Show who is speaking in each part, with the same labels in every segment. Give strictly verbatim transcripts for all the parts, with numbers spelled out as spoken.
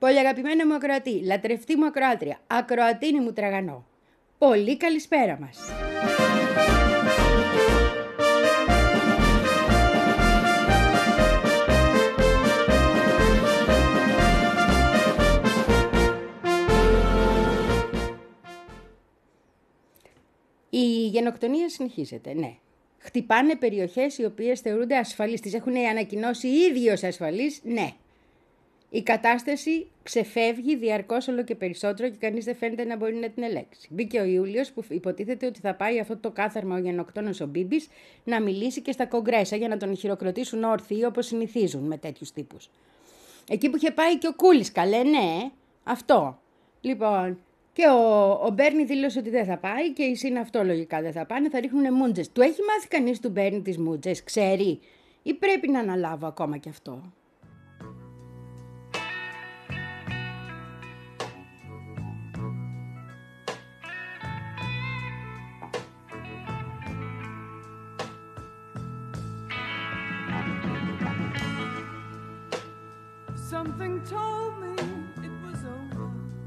Speaker 1: Πολύ αγαπημένο μου ακροατή, λατρευτή μου ακροάτρια, ακροατίνη μου τραγανό. Πολύ καλησπέρα μας. Η γενοκτονία συνεχίζεται, ναι. Χτυπάνε περιοχές οι οποίες θεωρούνται ασφαλείς. Τις έχουν ανακοινώσει οι ίδιοι ως ασφαλείς, ναι. Η κατάσταση ξεφεύγει διαρκώς όλο και περισσότερο και κανείς δεν φαίνεται να μπορεί να την ελέγξει. Μπήκε ο Ιούλιος που υποτίθεται ότι θα πάει αυτό το κάθαρμα ο γενοκτόνος ο Μπίμπης να μιλήσει και στα κογκρέσα για να τον χειροκροτήσουν όρθιοι όπως συνηθίζουν με τέτοιους τύπους. Εκεί που είχε πάει και ο Κούλης, καλέ, ναι, αυτό. Λοιπόν, και ο, ο Μπέρνι δήλωσε ότι δεν θα πάει και οι συν αυτό λογικά δεν θα πάνε, θα ρίχνουν μούντζες. Του έχει μάθει κανείς του Μπέρνι τις μούντζες, ξέρει, ή πρέπει να αναλάβω ακόμα κι αυτό?
Speaker 2: Something told me it was over.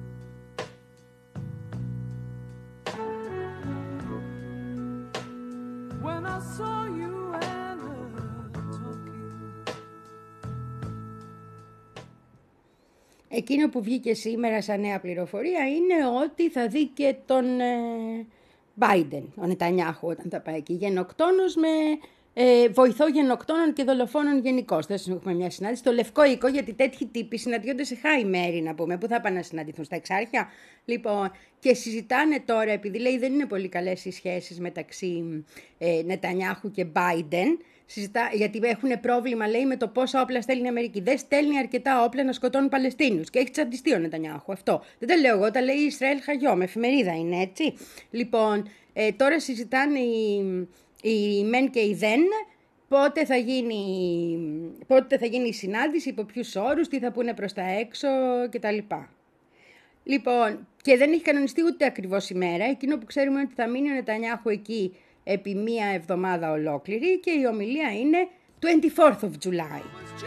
Speaker 2: When I saw you and her talking.
Speaker 1: Εκείνο που βγήκε σήμερα σαν νέα πληροφορία είναι ότι θα δει και τον ε, Biden, ο Νετανιάχου, όταν θα πάει εκεί. Γενοκτόνος με ε, βοηθό γενοκτόνων και δολοφόνων γενικώς. Θα έχουμε μια συνάντηση στο Λευκό Οίκο, γιατί τέτοιοι τύποι συναντιόνται σε high μέρη, να πούμε. Πού θα πάνε να συναντηθούν, στα Εξάρχεια? Λοιπόν, και συζητάνε τώρα, επειδή λέει δεν είναι πολύ καλές οι σχέσεις μεταξύ ε, Νετανιάχου και Biden. Συζητά, γιατί έχουν πρόβλημα, λέει, με το πόσα όπλα στέλνει η Αμερική. Δεν στέλνει αρκετά όπλα να σκοτώνουν Παλαιστίνιους. Και έχει τσαντιστεί ο Νετανιάχου. Αυτό. Δεν τα λέω εγώ, τα λέει η Ισραήλ Χαγιόμ. Εφημερίδα είναι, έτσι. Λοιπόν, ε, τώρα συζητάνε οι, οι μεν και οι δεν. Πότε θα γίνει, πότε θα γίνει η συνάντηση, υπό ποιους όρους, τι θα πούνε προς τα έξω κτλ. Λοιπόν, και δεν έχει κανονιστεί ούτε ακριβώς ημέρα. Εκείνο που ξέρουμε είναι ότι θα μείνει ο Νετανιάχου εκεί επί μία εβδομάδα ολόκληρη και η ομιλία είναι twenty-fourth of July.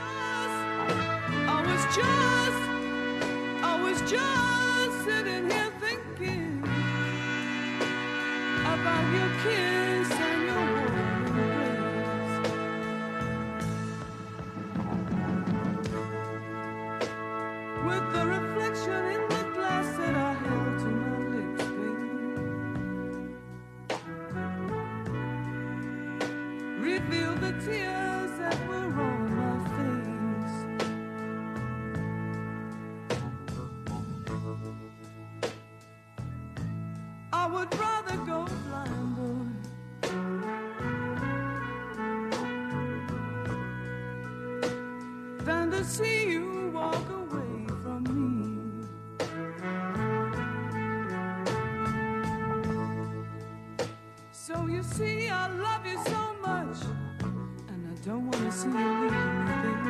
Speaker 2: Reveal the tears that were on my face. I would rather go blind, boy, than to see you walk away from me. So you see, I love you so much, and I don't want to see you leave me, baby.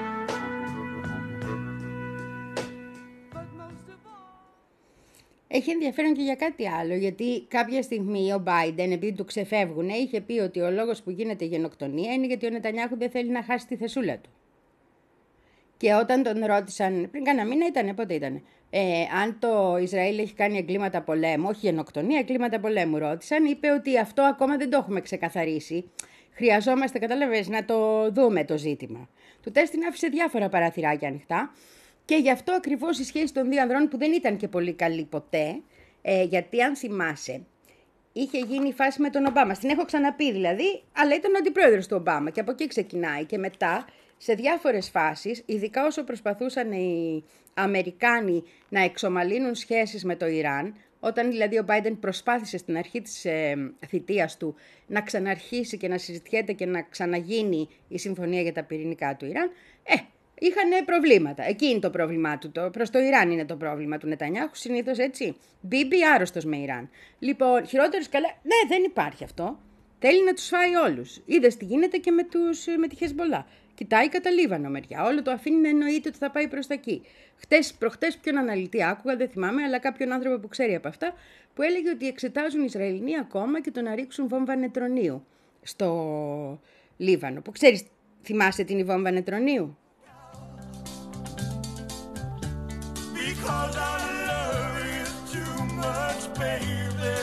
Speaker 2: But most of all...
Speaker 1: Έχει ενδιαφέρον και για κάτι άλλο, γιατί κάποια στιγμή ο Biden, επειδή του ξεφεύγουν, είχε πει ότι ο λόγος που γίνεται γενοκτονία είναι γιατί ο Νετανιάχου δεν θέλει να χάσει τη θεσούλα του. Και όταν τον ρώτησαν, πριν κάνα μήνα ήτανε, πότε ήτανε, ε, αν το Ισραήλ έχει κάνει εγκλήματα πολέμου, όχι γενοκτονία, εγκλήματα πολέμου ρώτησαν, είπε ότι αυτό ακόμα δεν το έχουμε ξεκαθαρίσει. Χρειαζόμαστε, κατάλαβες, να το δούμε το ζήτημα. Του τεστ την άφησε διάφορα παραθυράκια ανοιχτά και γι' αυτό ακριβώς η σχέση των δύο ανδρών που δεν ήταν και πολύ καλή ποτέ, ε, γιατί αν θυμάσαι, είχε γίνει η φάση με τον Ομπάμα. Στην έχω ξαναπεί δηλαδή, αλλά ήταν ο αντιπρόεδρος του Ομπάμα και από εκεί ξεκινάει και μετά σε διάφορες φάσεις, ειδικά όσο προσπαθούσαν οι Αμερικάνοι να εξομαλύνουν σχέσεις με το Ιράν, όταν δηλαδή ο Biden προσπάθησε στην αρχή της ε, θητείας του να ξαναρχίσει και να συζητιέται και να ξαναγίνει η συμφωνία για τα πυρηνικά του Ιράν, ε, είχαν προβλήματα. Εκεί είναι το πρόβλημά του. Το, προς το Ιράν είναι το πρόβλημα του Νετανιάχου, συνήθως έτσι. Μπίμπι άρρωστος με Ιράν. Λοιπόν, χειρότερος καλά. Ναι, δεν υπάρχει αυτό. Θέλει να τους φάει όλους. Είδες τι γίνεται και με, τους, με τη Χεσμολά. Κοιτάει κατά Λίβανο μεριά. Όλο το αφήνει να εννοείται ότι θα πάει προς τα εκεί. Χτες, προχτές ποιον αναλυτή άκουγα, δεν θυμάμαι, αλλά κάποιον άνθρωπο που ξέρει από αυτά, που έλεγε ότι εξετάζουν οι Ισραηλινοί ακόμα και το να ρίξουν βόμβα νετρονίου στο Λίβανο. Που ξέρεις, θυμάσαι την βόμβα νετρονίου?
Speaker 2: Because our love is too much, baby.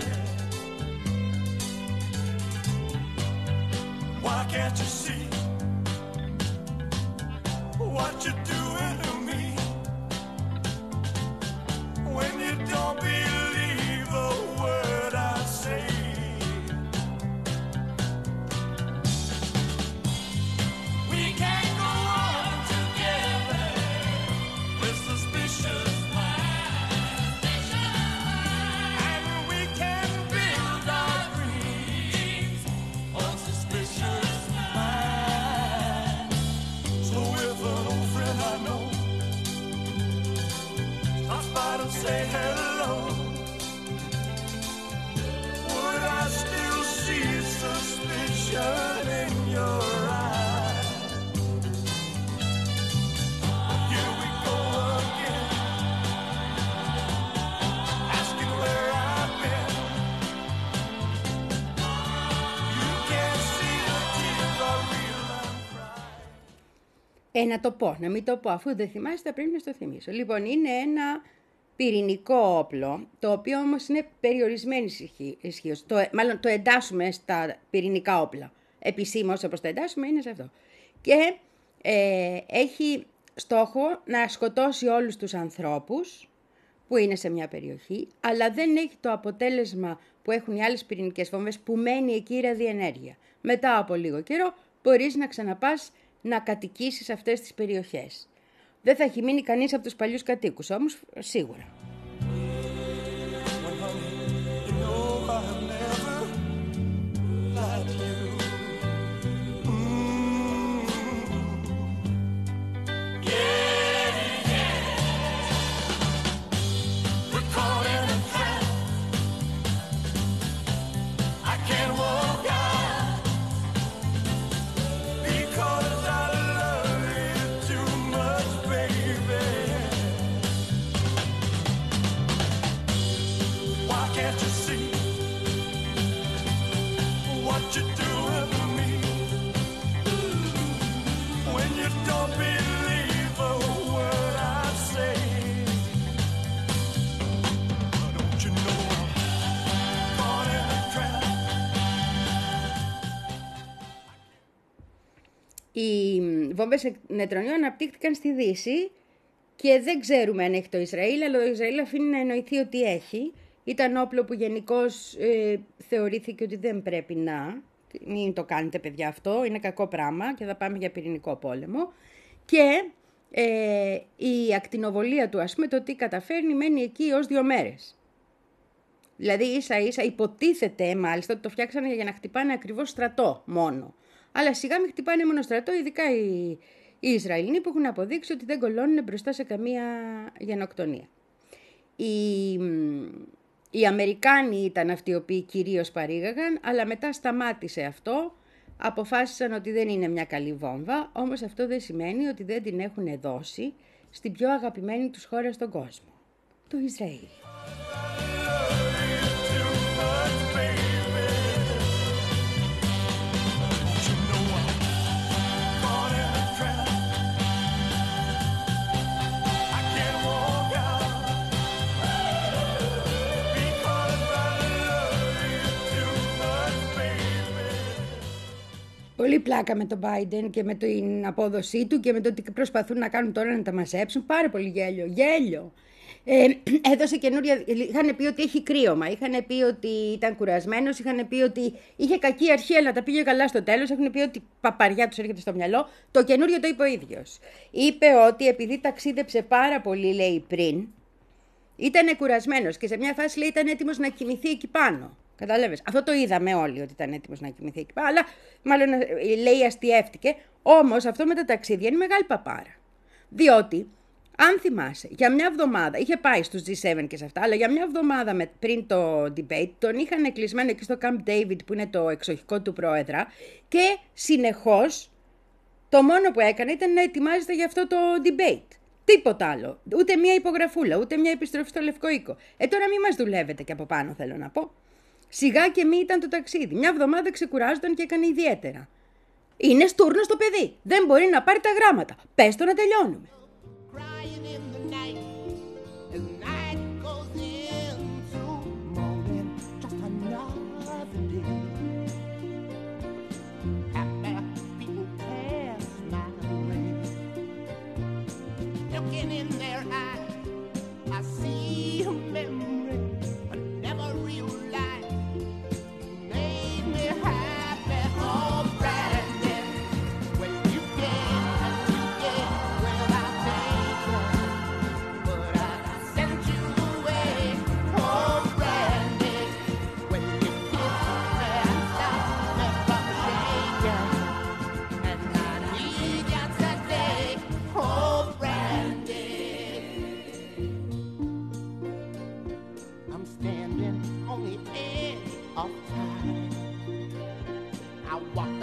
Speaker 2: Why can't you see what you're doing to me? When you don't believe a word I say. We can't go on together with suspicious minds. And we can build our dreams on suspicious minds. So if an old friend I know stops by to say hello, would I still see suspicion in your eyes? Here we go again, asking where I've been. You can't see the tears I real I'm crying.
Speaker 1: Ε, να το πω, να μην το πω, αφού δεν θυμάστε πρέπει να στο θυμίσω. Λοιπόν, είναι ένα πυρηνικό όπλο, το οποίο όμως είναι περιορισμένης ισχύως. Το, μάλλον το εντάσσουμε στα πυρηνικά όπλα. Επισήμως όπως το εντάσσουμε είναι σε αυτό. Και ε, έχει στόχο να σκοτώσει όλους τους ανθρώπους που είναι σε μια περιοχή, αλλά δεν έχει το αποτέλεσμα που έχουν οι άλλες πυρηνικές βόμβες που μένει εκεί η ραδιενέργεια. Μετά από λίγο καιρό μπορείς να ξαναπάς να κατοικήσεις αυτές τις περιοχές. Δεν θα έχει μείνει κανείς από τους παλιούς κατοίκους, όμως σίγουρα. Οι βόμβες νετρονιών αναπτύχθηκαν στη Δύση και δεν ξέρουμε αν έχει το Ισραήλ, αλλά το Ισραήλ αφήνει να εννοηθεί ότι έχει. Ήταν όπλο που γενικώς ε, θεωρήθηκε ότι δεν πρέπει να. Μην το κάνετε παιδιά αυτό, είναι κακό πράγμα και θα πάμε για πυρηνικό πόλεμο. Και ε, η ακτινοβολία του, ας πούμε, το τι καταφέρνει, μένει εκεί ως δύο μέρες. Δηλαδή ίσα ίσα υποτίθεται μάλιστα ότι το φτιάξανε για να χτυπάνε ακριβώς στρατό μόνο. Αλλά σιγά μην χτυπάνε μόνο στρατό, ειδικά οι, οι Ισραηλοί που έχουν αποδείξει ότι δεν κολώνουν μπροστά σε καμία γενοκτονία. Οι, οι Αμερικάνοι ήταν αυτοί οι οποίοι κυρίως παρήγαγαν, αλλά μετά σταμάτησε αυτό, αποφάσισαν ότι δεν είναι μια καλή βόμβα, όμως αυτό δεν σημαίνει ότι δεν την έχουν δώσει στην πιο αγαπημένη τους χώρα στον κόσμο, το Ισραήλ. Πολύ πλάκα με τον Biden και με την απόδοσή του και με το ότι προσπαθούν να κάνουν τώρα να τα μαζέψουν. Πάρα πολύ γέλιο. Γέλιο. Ε, έδωσε καινούρια. Είχαν πει ότι έχει κρύωμα. Είχαν πει ότι ήταν κουρασμένος. Είχαν πει ότι είχε κακή αρχή, αλλά τα πήγε καλά στο τέλος. Έχουν πει ότι παπαριά τους έρχεται στο μυαλό. Το καινούριο το είπε ο ίδιος. Είπε ότι επειδή ταξίδεψε πάρα πολύ, λέει πριν, ήταν κουρασμένος και σε μια φάση λέει ήταν έτοιμος να κοιμηθεί εκεί πάνω. Κατάλαβες. Αυτό το είδαμε όλοι ότι ήταν έτοιμος να κοιμηθεί εκεί πάνω. Αλλά μάλλον λέει αστιεύτηκε. Όμως αυτό με τα ταξίδια είναι μεγάλη παπάρα. Διότι, αν θυμάσαι, για μια εβδομάδα, είχε πάει στους τζι σέβεν και σε αυτά, αλλά για μια εβδομάδα με, πριν το debate, τον είχαν κλεισμένο εκεί στο Camp David που είναι το εξοχικό του πρόεδρα και συνεχώς το μόνο που έκανε ήταν να ετοιμάζεται για αυτό το debate. Τίποτα άλλο. Ούτε μια υπογραφούλα, ούτε μια επιστροφή στο Λευκό Οίκο. Ε, τώρα μην μας δουλεύετε και από πάνω, θέλω να πω. Σιγά και μη ήταν το ταξίδι. Μια εβδομάδα ξεκουράζονταν και έκανε ιδιαίτερα. Είναι στούρνο το παιδί. Δεν μπορεί να πάρει τα γράμματα. Πες το να τελειώνουμε.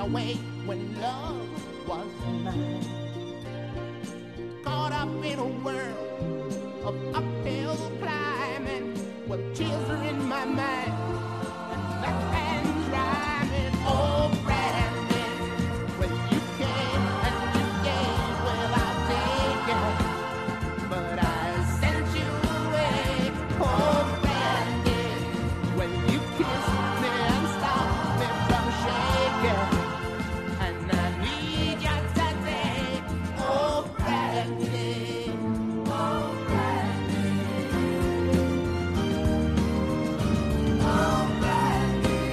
Speaker 3: away when love was mine. Caught up in a world of uphill climbing, with tears are in my mind, and that hand's rhyming. Oh, Brandon, when you came and you gave, well, I'll take it, but I sent you away. Oh, Brandon, when you kissed me and stopped me from shaking, and I need you today. Oh, Brandon, oh, Brandon, oh, Brandon.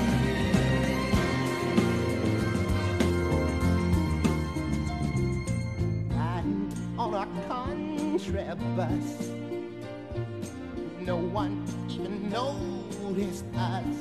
Speaker 3: Riding on a country bus, no one even noticed us.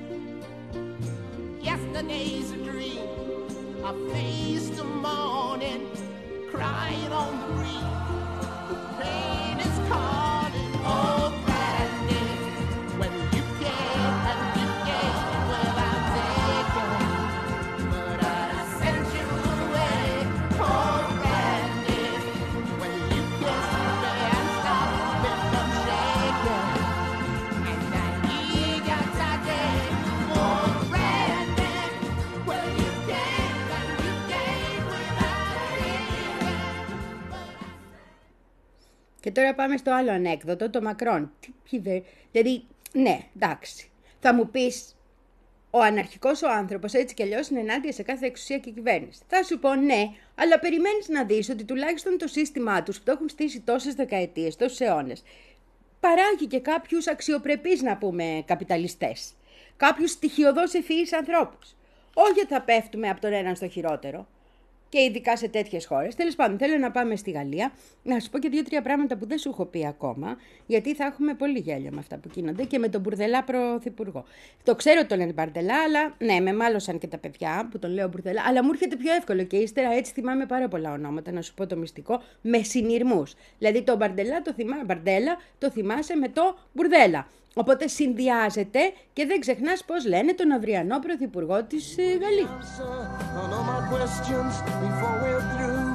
Speaker 3: Yesterday's a dream, I faced the morning, crying on the breeze. The pain is calling. Oh, Brandon, when you came and you gave, well, I'll take it, but I sent you away. Oh, Brandon, when you kissed me and stopped me from shaking, and I need you today. Oh, Brandon, when you came and you gave without thinking, but I...
Speaker 1: Και τώρα πάμε στο άλλο ανέκδοτο, το Μακρόν. Τι κυβε- Δηλαδή, ναι, εντάξει. Θα μου πεις, ο αναρχικός ο άνθρωπος έτσι κι αλλιώς είναι ενάντια σε κάθε εξουσία και κυβέρνηση. Θα σου πω ναι, αλλά περιμένεις να δεις ότι τουλάχιστον το σύστημά τους που το έχουν στήσει τόσες δεκαετίες, τόσους αιώνες, παράγει και κάποιους αξιοπρεπείς, να πούμε, καπιταλιστές. Κάποιους στοιχειωδώς ευφυείς ανθρώπους. Όχι θα πέφτουμε από τον έναν στο χειρότερο. Και ειδικά σε τέτοιες χώρες. Τέλος πάντων, θέλω να πάμε στη Γαλλία, να σου πω και δύο-τρία πράγματα που δεν σου έχω πει ακόμα, γιατί θα έχουμε πολύ γέλιο με αυτά που γίνονται και με τον Μπουρδελά πρωθυπουργό. Το ξέρω ότι τον λένε Μπαρντελά, αλλά ναι, με μάλωσαν και τα παιδιά που τον λέω Μπουρδελά, αλλά μου έρχεται πιο εύκολο και ύστερα έτσι θυμάμαι πάρα πολλά ονόματα, να σου πω το μυστικό, με συνειρμούς. Δηλαδή το Μπαρντελά το, θυμά, Μπαρντέλα, το θυμάσαι με το Μπουρδέλα. Οπότε συνδυάζεται και δεν ξεχνάς πώς λένε τον αυριανό πρωθυπουργό της ε, Γαλλίας.
Speaker 4: On all my questions before we're through,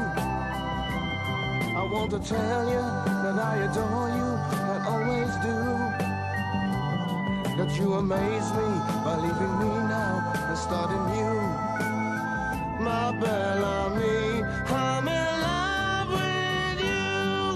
Speaker 4: I want to tell you that I adore you and always do. That you amaze me by leaving me now and starting new. My Bellamy, I'm in love with you.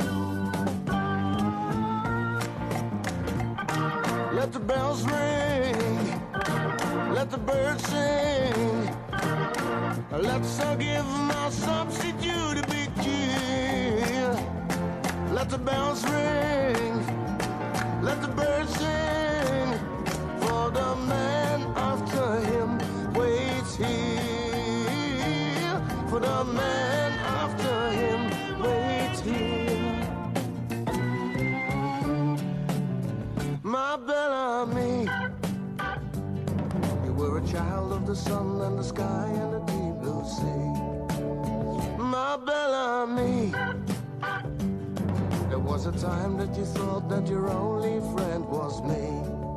Speaker 4: Let the bells ring, let the birds sing. Let's uh, give my substitute a big cheer. Let the bells ring, let the birds sing. For the man after him waits here. For the man after him waits here. My Bellamy, you were a child of the sun and the sky and the deep blue sea. My Bellamy, there was a time that you thought that your only friend was me.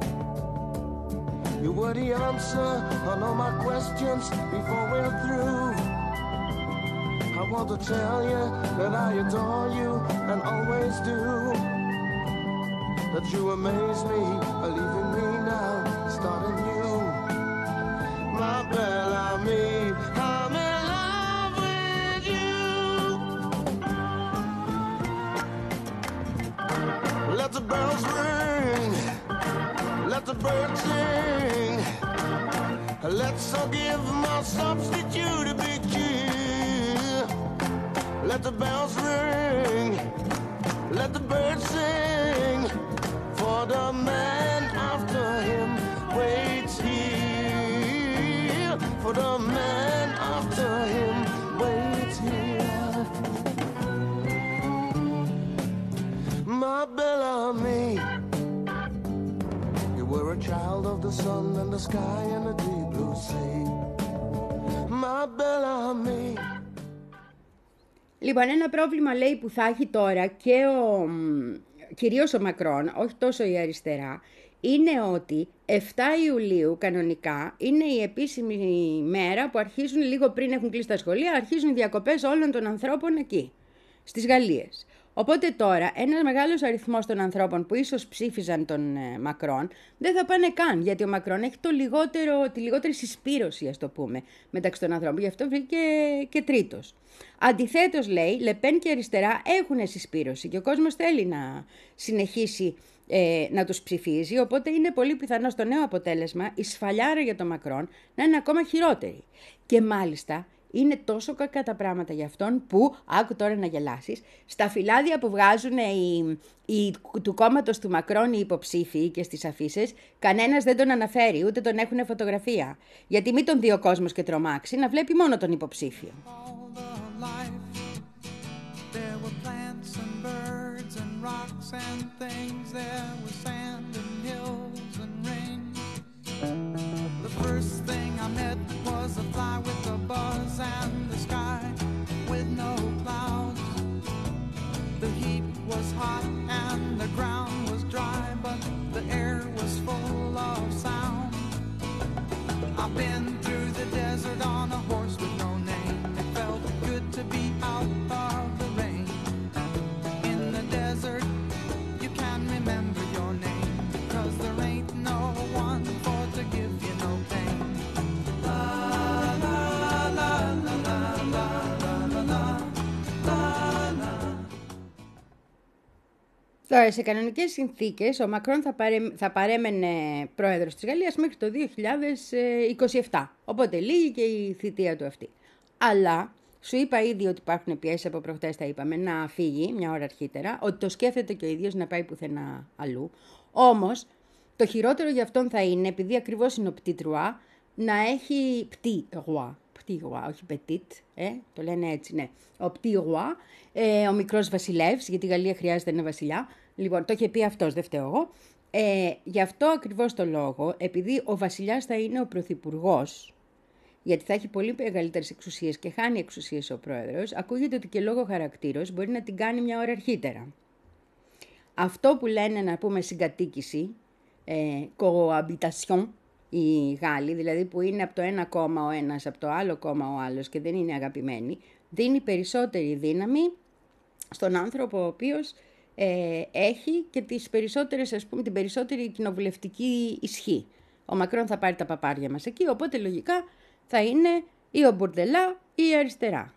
Speaker 4: You were the answer on all my questions before we're through. I want to tell you that I adore you and always do. That you amaze me by leaving me now, starting new. My Bellamy, I'm in love with you. Let the bells ring, let the birds sing. Let's all give my substitute a big cheer. Let the bells ring, let the birds sing. For the man after him waits here. For the man after him waits here. My Bellamy, you were a child of the sun and the sky and the deep blue sea. My Bellamy.
Speaker 1: Λοιπόν, ένα πρόβλημα λέει που θα έχει τώρα και ο, κυρίως ο Μακρόν, όχι τόσο η αριστερά, είναι ότι εφτά Ιουλίου κανονικά είναι η επίσημη μέρα που αρχίζουν, λίγο πριν έχουν κλείσει τα σχολεία, αρχίζουν οι διακοπές όλων των ανθρώπων εκεί, στις Γαλλίες. Οπότε τώρα ένας μεγάλος αριθμός των ανθρώπων που ίσως ψήφιζαν τον ε, Μακρόν δεν θα πάνε καν, γιατί ο Μακρόν έχει το λιγότερο, τη λιγότερη συσπήρωση, ας το πούμε, μεταξύ των ανθρώπων, γι' αυτό βρήκε και τρίτος. Αντιθέτως, λέει, Λεπέν και αριστερά έχουν συσπήρωση και ο κόσμος θέλει να συνεχίσει ε, να τους ψηφίζει, οπότε είναι πολύ πιθανό στο νέο αποτέλεσμα η σφαλιάρα για τον Μακρόν να είναι ακόμα χειρότερη. Και μάλιστα είναι τόσο κακά τα πράγματα για αυτόν που, άκου τώρα να γελάσεις, στα φυλάδια που βγάζουν οι, οι, του κόμματος του Μακρόν οι υποψήφοι και στις αφίσες, κανένας δεν τον αναφέρει, ούτε τον έχουν φωτογραφία. Γιατί μην τον δει ο κόσμος και τρομάξει, να βλέπει μόνο τον υποψήφιο.
Speaker 2: And the sky with no clouds. The heat was hot and the ground was dry, but the air was full of sound. I've been through the desert on a horse with no name. It felt good to be out of the rain. In the desert you can remember your name, 'cause there ain't no one for to give you no pain.
Speaker 1: Τώρα, σε κανονικές συνθήκες, ο Μακρόν θα, παρέ, θα παρέμενε πρόεδρος της Γαλλίας μέχρι το δύο χιλιάδες είκοσι επτά. Οπότε λίγη και η θητεία του αυτή. Αλλά, σου είπα ήδη ότι υπάρχουν πιέσεις από προχτές, τα είπαμε, να φύγει μια ώρα αρχίτερα, ότι το σκέφτεται και ο ίδιος να πάει πουθενά αλλού. Όμως, το χειρότερο για αυτόν θα είναι, επειδή ακριβώς είναι ο petit roi, να έχει petit roi. Petit roi, όχι petit, ε, το λένε έτσι, ναι. Ο petit roi, ε, ο μικρός βασιλεύς, γιατί η Γαλλία χρειάζεται ένα βασιλιά. Λοιπόν, το είχε πει αυτός, δεν φταίω εγώ. Ε, γι' αυτό ακριβώς το λόγο, επειδή ο βασιλιάς θα είναι ο πρωθυπουργός, γιατί θα έχει πολύ μεγαλύτερες εξουσίες και χάνει εξουσίες ο πρόεδρος, ακούγεται ότι και λόγω χαρακτήρος μπορεί να την κάνει μια ώρα αρχίτερα. Αυτό που λένε, να πούμε, συγκατοίκηση, ε, cohabitation, οι Γάλλοι, δηλαδή που είναι από το ένα κόμμα ο ένας, από το άλλο κόμμα ο άλλος και δεν είναι αγαπημένοι, δίνει περισσότερη δύναμη στον άνθρωπο ο οποίος ε, έχει και τις περισσότερες, ας πούμε, την περισσότερη κοινοβουλευτική ισχύ. Ο Μακρόν θα πάρει τα παπάρια μας εκεί, οπότε λογικά θα είναι ή ο Μπουρδελά ή η αριστερά.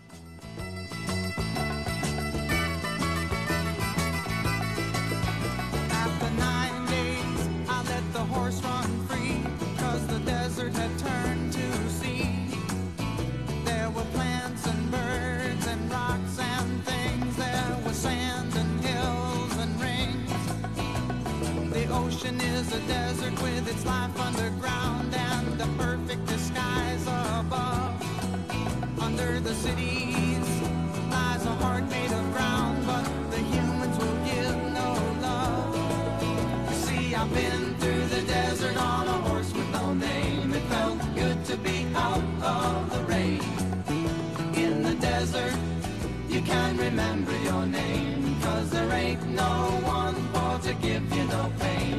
Speaker 2: Is a desert with its life underground and the perfect disguise above. Under the cities lies a heart made of ground, but the humans will give no love. You see, I've been through the desert on a horse with no name. It felt good to be out of the rain. In the desert you can remember your name, 'cause there ain't no one for to give you no pain.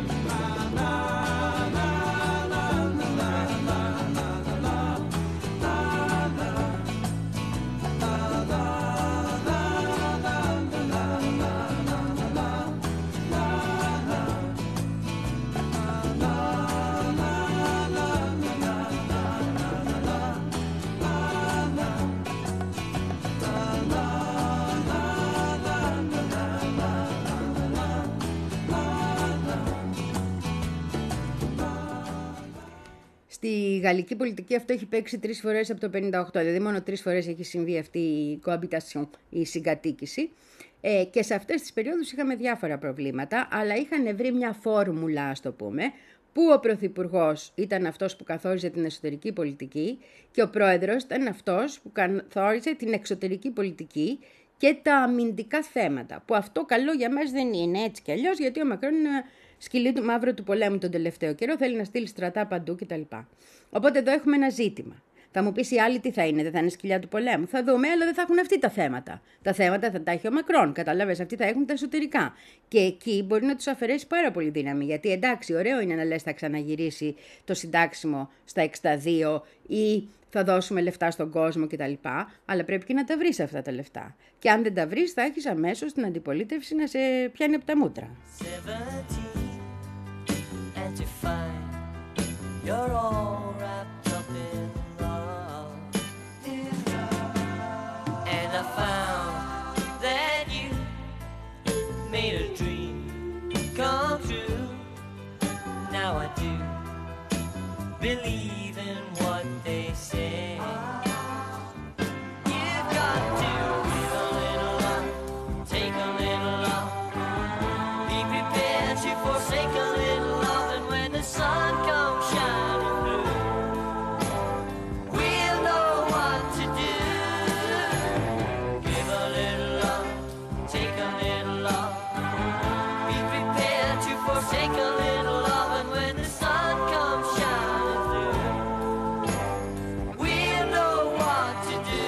Speaker 1: Στη γαλλική πολιτική αυτό έχει παίξει τρεις φορές από το πενήντα οκτώ, δηλαδή μόνο τρεις φορές έχει συμβεί αυτή η cohabitation, η συγκατοίκηση. Ε, και σε αυτές τις περιόδους είχαμε διάφορα προβλήματα, αλλά είχαν βρει μια φόρμουλα, ας το πούμε, που ο πρωθυπουργός ήταν αυτός που καθόριζε την εσωτερική πολιτική και ο πρόεδρος ήταν αυτός που καθόριζε την εξωτερική πολιτική και τα αμυντικά θέματα, που αυτό καλό για μας δεν είναι έτσι κι αλλιώς, γιατί ο Μακρόν είναι σκυλί του μαύρου του πολέμου τον τελευταίο καιρό, θέλει να στείλει στρατά παντού κτλ. Οπότε εδώ έχουμε ένα ζήτημα. Θα μου πεις οι άλλοι τι θα είναι, δεν θα είναι σκυλιά του πολέμου. Θα δούμε, αλλά δεν θα έχουν αυτοί τα θέματα. Τα θέματα θα τα έχει ο Μακρόν. Καταλάβες, αυτοί θα έχουν τα εσωτερικά. Και εκεί μπορεί να τους αφαιρέσει πάρα πολύ δύναμη. Γιατί εντάξει, ωραίο είναι να λες θα ξαναγυρίσει το συντάξιμο στα εξήντα δύο ή θα δώσουμε λεφτά στον κόσμο κτλ. Αλλά πρέπει και να τα βρεις αυτά τα λεφτά. Και αν δεν τα βρεις, θα έχεις αμέσως την αντιπολίτευση να σε πιάνει από τα μούτρα.
Speaker 5: You're all wrapped up in love, and I found that you made a dream come true. Now I do believe in what they say. You've got to give a little love, take a little love, be prepared to forsake a little love, and when the sun comes shining through, we'll know what to do. Give a little love, take a little love, be prepared to forsake a little love, and when the sun comes shining through, we'll know what to do.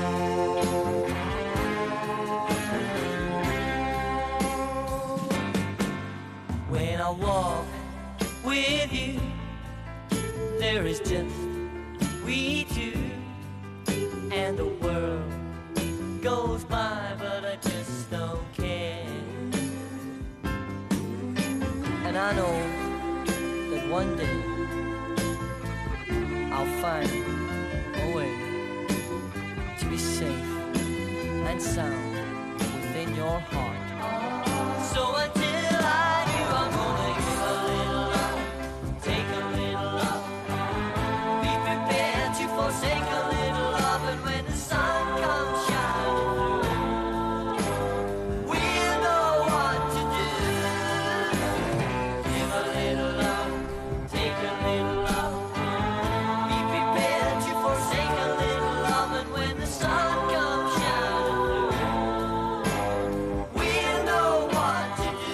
Speaker 5: When I walk with you, there is just we two, and the world goes by, but I just don't care. And I know that one day I'll find a way to be safe and sound within your heart. So until I do, I'm gonna give a little love, take a little love, be prepared to forsake a little love, and when the sun comes shining through, we'll know what to do. Give a little love, take a little love, be prepared to forsake a little love, and when the sun comes shining through, we'll know what to do.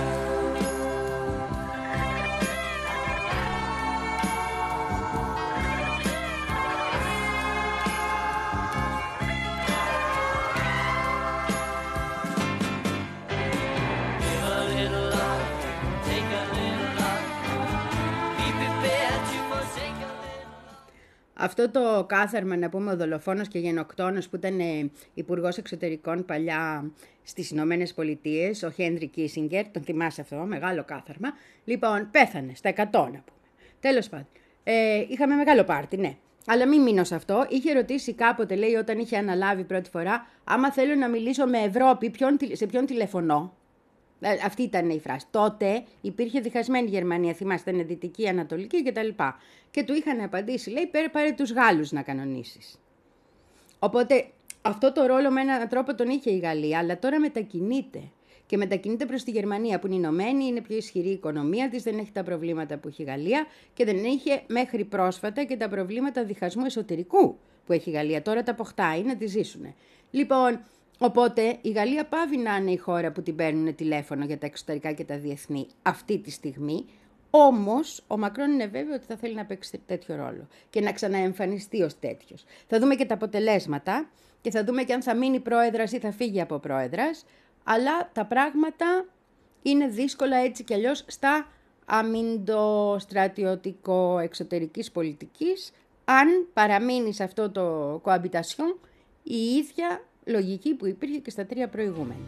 Speaker 5: Give a little love, take a little love, be prepared to forsake a little love.
Speaker 1: Αυτό το κάθαρμα, να πούμε, ο δολοφόνος και γενοκτόνος που ήταν ε, υπουργός εξωτερικών παλιά στις Ηνωμένες Πολιτείες, ο Χένρι Κίσινγκερ, τον θυμάσαι αυτό, μεγάλο κάθαρμα. Λοιπόν, πέθανε στα εκατό, να πούμε. Τέλος πάντων, ε, είχαμε μεγάλο πάρτι, ναι. Αλλά μην μείνω σε αυτό. Είχε ρωτήσει κάποτε, λέει, όταν είχε αναλάβει πρώτη φορά, άμα θέλω να μιλήσω με Ευρώπη, ποιον, σε ποιον τηλεφωνώ. Ε, Αυτή ήταν η φράση. Τότε υπήρχε διχασμένη Γερμανία, θυμάστε, ήταν Δυτική, Ανατολική κτλ. Και του είχαν απαντήσει, λέει, πάρε, πάρε τους Γάλλους να κανονίσεις. Οπότε αυτό το ρόλο με έναν τρόπο τον είχε η Γαλλία, αλλά τώρα μετακινείται. Και μετακινείται προς τη Γερμανία που είναι ενωμένη, είναι πιο ισχυρή η οικονομία της, δεν έχει τα προβλήματα που έχει η Γαλλία και δεν είχε μέχρι πρόσφατα και τα προβλήματα διχασμού εσωτερικού που έχει η Γαλλία. Τώρα τα αποκτάει να τη ζήσουν. Λοιπόν, οπότε η Γαλλία πάβει να είναι η χώρα που την παίρνουν τηλέφωνο για τα εξωτερικά και τα διεθνή αυτή τη στιγμή. Όμως, ο Μακρόν είναι βέβαιο ότι θα θέλει να παίξει τέτοιο ρόλο και να ξαναεμφανιστεί ως τέτοιος. Θα δούμε και τα αποτελέσματα και θα δούμε και αν θα μείνει πρόεδρας ή θα φύγει από πρόεδρας, αλλά τα πράγματα είναι δύσκολα έτσι κι αλλιώς στα αμυντοστρατιωτικό εξωτερικής πολιτικής, αν παραμείνει σε αυτό το cohabitation η ίδια λογική που υπήρχε και στα τρία προηγούμενα.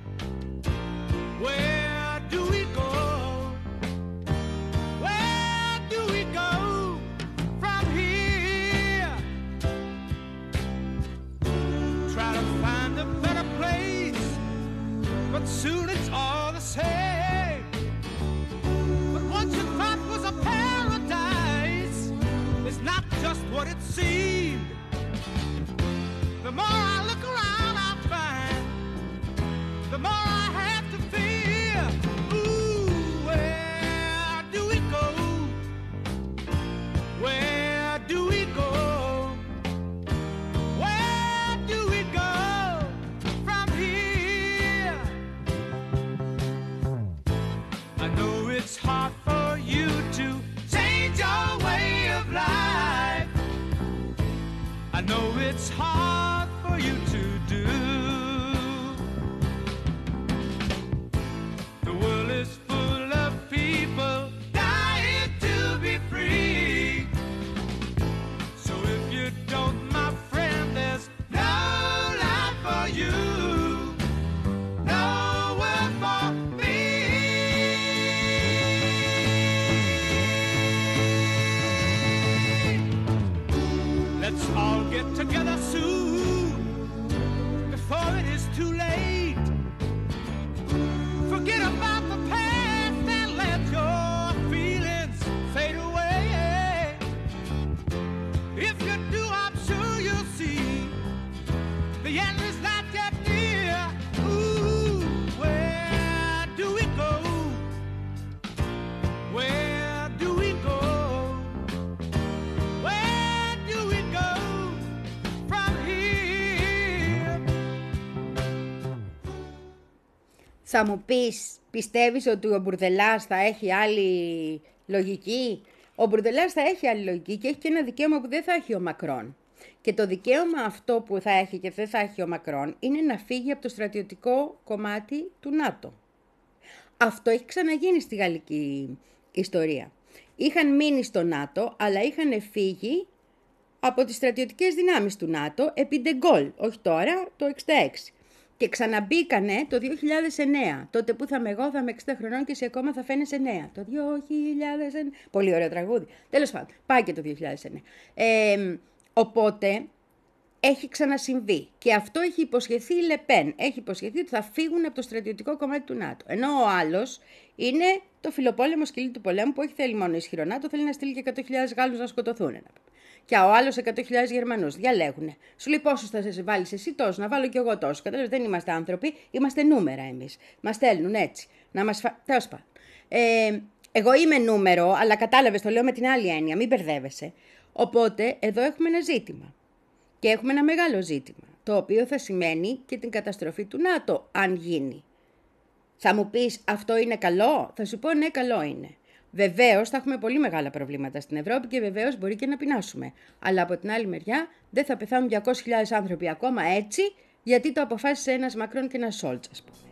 Speaker 2: Where do we go? Where do we go from here? Try to find a better place, but soon it's all the same. But what you thought was a paradise is not just what it seemed. The more I look around, I find the more I have to fear. Ooh, where do we go? Where do we go? Where do we go from here? I know it's hard for you to change your way of life, it's hard for you to do. The world is full of people dying to be free. So if you don't, my friend, there's no life for you. No world for me. Let's all get together soon before it is too late. Forget about the past and let your feelings fade away. If you do, I'm sure you'll see the end is not yet near. Ooh, where do we go? Where do we go? Where do we go from here?
Speaker 1: Θα μου πεις, πιστεύεις ότι ο Μπουρδελάς θα έχει άλλη λογική? Ο Μπουρδελάς θα έχει άλλη λογική και έχει και ένα δικαίωμα που δεν θα έχει ο Μακρόν. Και το δικαίωμα αυτό που θα έχει και δεν θα έχει ο Μακρόν είναι να φύγει από το στρατιωτικό κομμάτι του ΝΑΤΟ. Αυτό έχει ξαναγίνει στη γαλλική ιστορία. Είχαν μείνει στο ΝΑΤΟ, αλλά είχαν φύγει από τις στρατιωτικές δυνάμεις του ΝΑΤΟ επί Ντεγκόλ, όχι τώρα, το εξήντα έξι. Και ξαναμπήκανε το δύο χιλιάδες εννέα, τότε που θα είμαι εγώ, θα είμαι εξήντα χρονών και εσύ ακόμα θα φαίνεσαι νέα. Το δύο χιλιάδες εννέα. Πολύ ωραίο τραγούδι. Τέλος πάντων, πάει και το δύο χιλιάδες εννέα. Ε, οπότε έχει ξανασυμβεί. Και αυτό έχει υποσχεθεί η Λεπέν. Έχει υποσχεθεί ότι θα φύγουν από το στρατιωτικό κομμάτι του ΝΑΤΟ. Ενώ ο άλλος είναι το φιλοπόλεμο σκυλί του πολέμου που όχι θέλει μόνο ισχυρό ΝΑΤΟ, θέλει να στείλει και εκατό χιλιάδες Γάλλους να σκοτωθούν. Και ο άλλος εκατό χιλιάδες Γερμανούς. Διαλέγουνε. Σου λέει πόσους θα σε βάλεις εσύ, τόσο, να βάλω κι εγώ τόσο. Κατάλαβες, δεν είμαστε άνθρωποι, είμαστε νούμερα εμείς. Μας στέλνουν έτσι. Να μας φα... Τέλος πάντων. Ε, εγώ είμαι νούμερο, αλλά κατάλαβες, το λέω με την άλλη έννοια, μην μπερδεύεσαι. Οπότε εδώ έχουμε ένα ζήτημα. Και έχουμε ένα μεγάλο ζήτημα. Το οποίο θα σημαίνει και την καταστροφή του ΝΑΤΟ, αν γίνει. Θα μου πεις, αυτό είναι καλό? Θα σου πω, ναι, καλό είναι. Βεβαίως θα έχουμε πολύ μεγάλα προβλήματα στην Ευρώπη και βεβαίως μπορεί και να πεινάσουμε. Αλλά από την άλλη μεριά δεν θα πεθάνουν διακόσιες χιλιάδες άνθρωποι ακόμα έτσι, γιατί το αποφάσισε ένας Μακρόν και ένας Σόλτς, ας πούμε.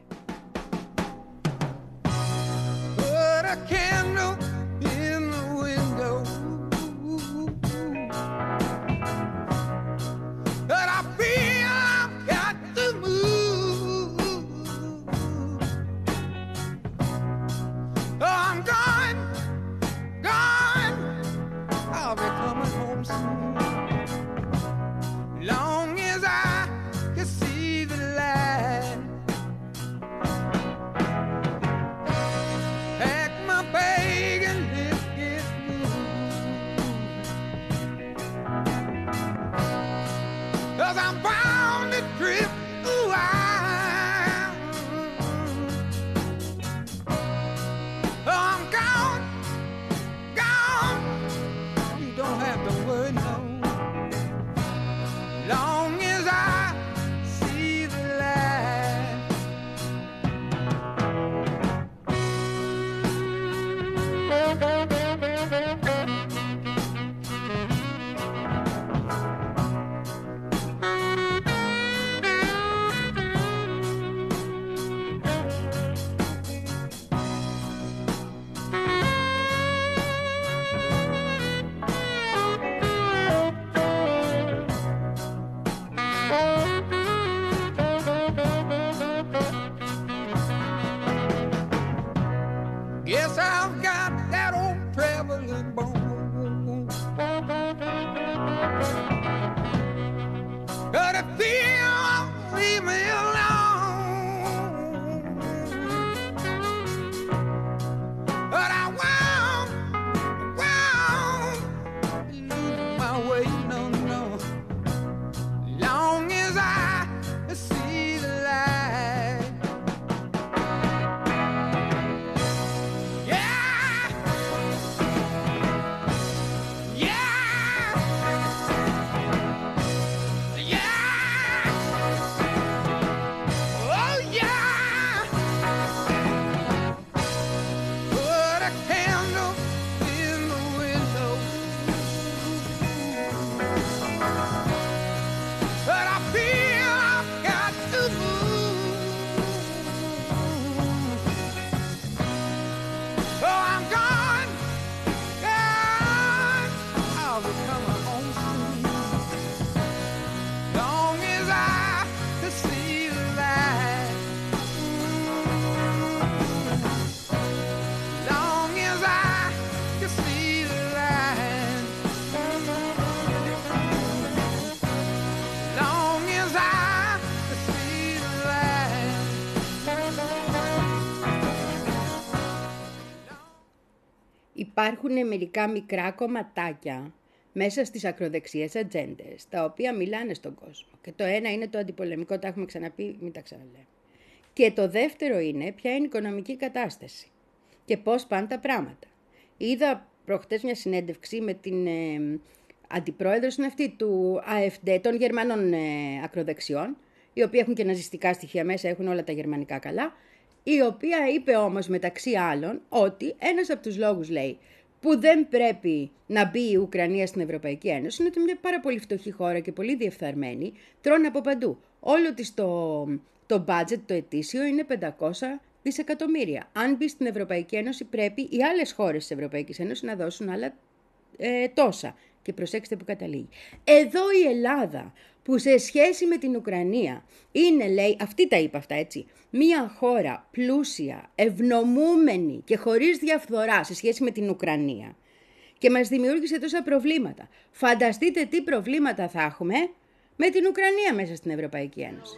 Speaker 2: Put a candle in the window, but I feel I've got to move. Oh, I'm gone, gone. I'll be coming home soon. Long as I can see the light. Pack my bag and let's get moving. 'Cause I'm bound to drift away. Oh, I'm gone, gone. You don't have to worry, no. Long as I see the light. Guess I've got that old traveling bone. But if you won't leave me alone, but I won't, won't lose my way, no, no. Long as I see the light. Yeah, yeah, yeah. Oh yeah. Put a candle in the window,
Speaker 1: υπάρχουν μερικά μικρά κομματάκια μέσα στις ακροδεξιές ατζέντες, τα οποία μιλάνε στον κόσμο. Και το ένα είναι το αντιπολεμικό, τα έχουμε ξαναπεί, μην τα ξαναλέμε. Και το δεύτερο είναι ποια είναι η οικονομική κατάσταση και πώς πάνε τα πράγματα. Είδα προχτές μια συνέντευξη με την ε, αντιπρόεδρο στην αυτή του Α Εφ Ντι, των Γερμανών ε, ακροδεξιών, οι οποίοι έχουν και ναζιστικά στοιχεία μέσα, έχουν όλα τα γερμανικά καλά, η οποία είπε όμως μεταξύ άλλων ότι ένας από τους λόγους, λέει, που δεν πρέπει να μπει η Ουκρανία στην Ευρωπαϊκή Ένωση είναι ότι είναι μια πάρα πολύ φτωχή χώρα και πολύ διεφθαρμένη, τρώνε από παντού. Όλο της το, το budget, το ετήσιο, είναι πεντακόσια δισεκατομμύρια. Αν μπει στην Ευρωπαϊκή Ένωση πρέπει οι άλλες χώρες της Ευρωπαϊκής Ένωσης να δώσουν άλλα ε, τόσα. Και προσέξτε που καταλήγει. Εδώ η Ελλάδα, που σε σχέση με την Ουκρανία είναι, λέει, αυτή τα είπε αυτά, έτσι, μία χώρα πλούσια, ευνομούμενη και χωρίς διαφθορά σε σχέση με την Ουκρανία και μας δημιούργησε τόσα προβλήματα. Φανταστείτε τι προβλήματα θα έχουμε με την Ουκρανία μέσα στην Ευρωπαϊκή Ένωση.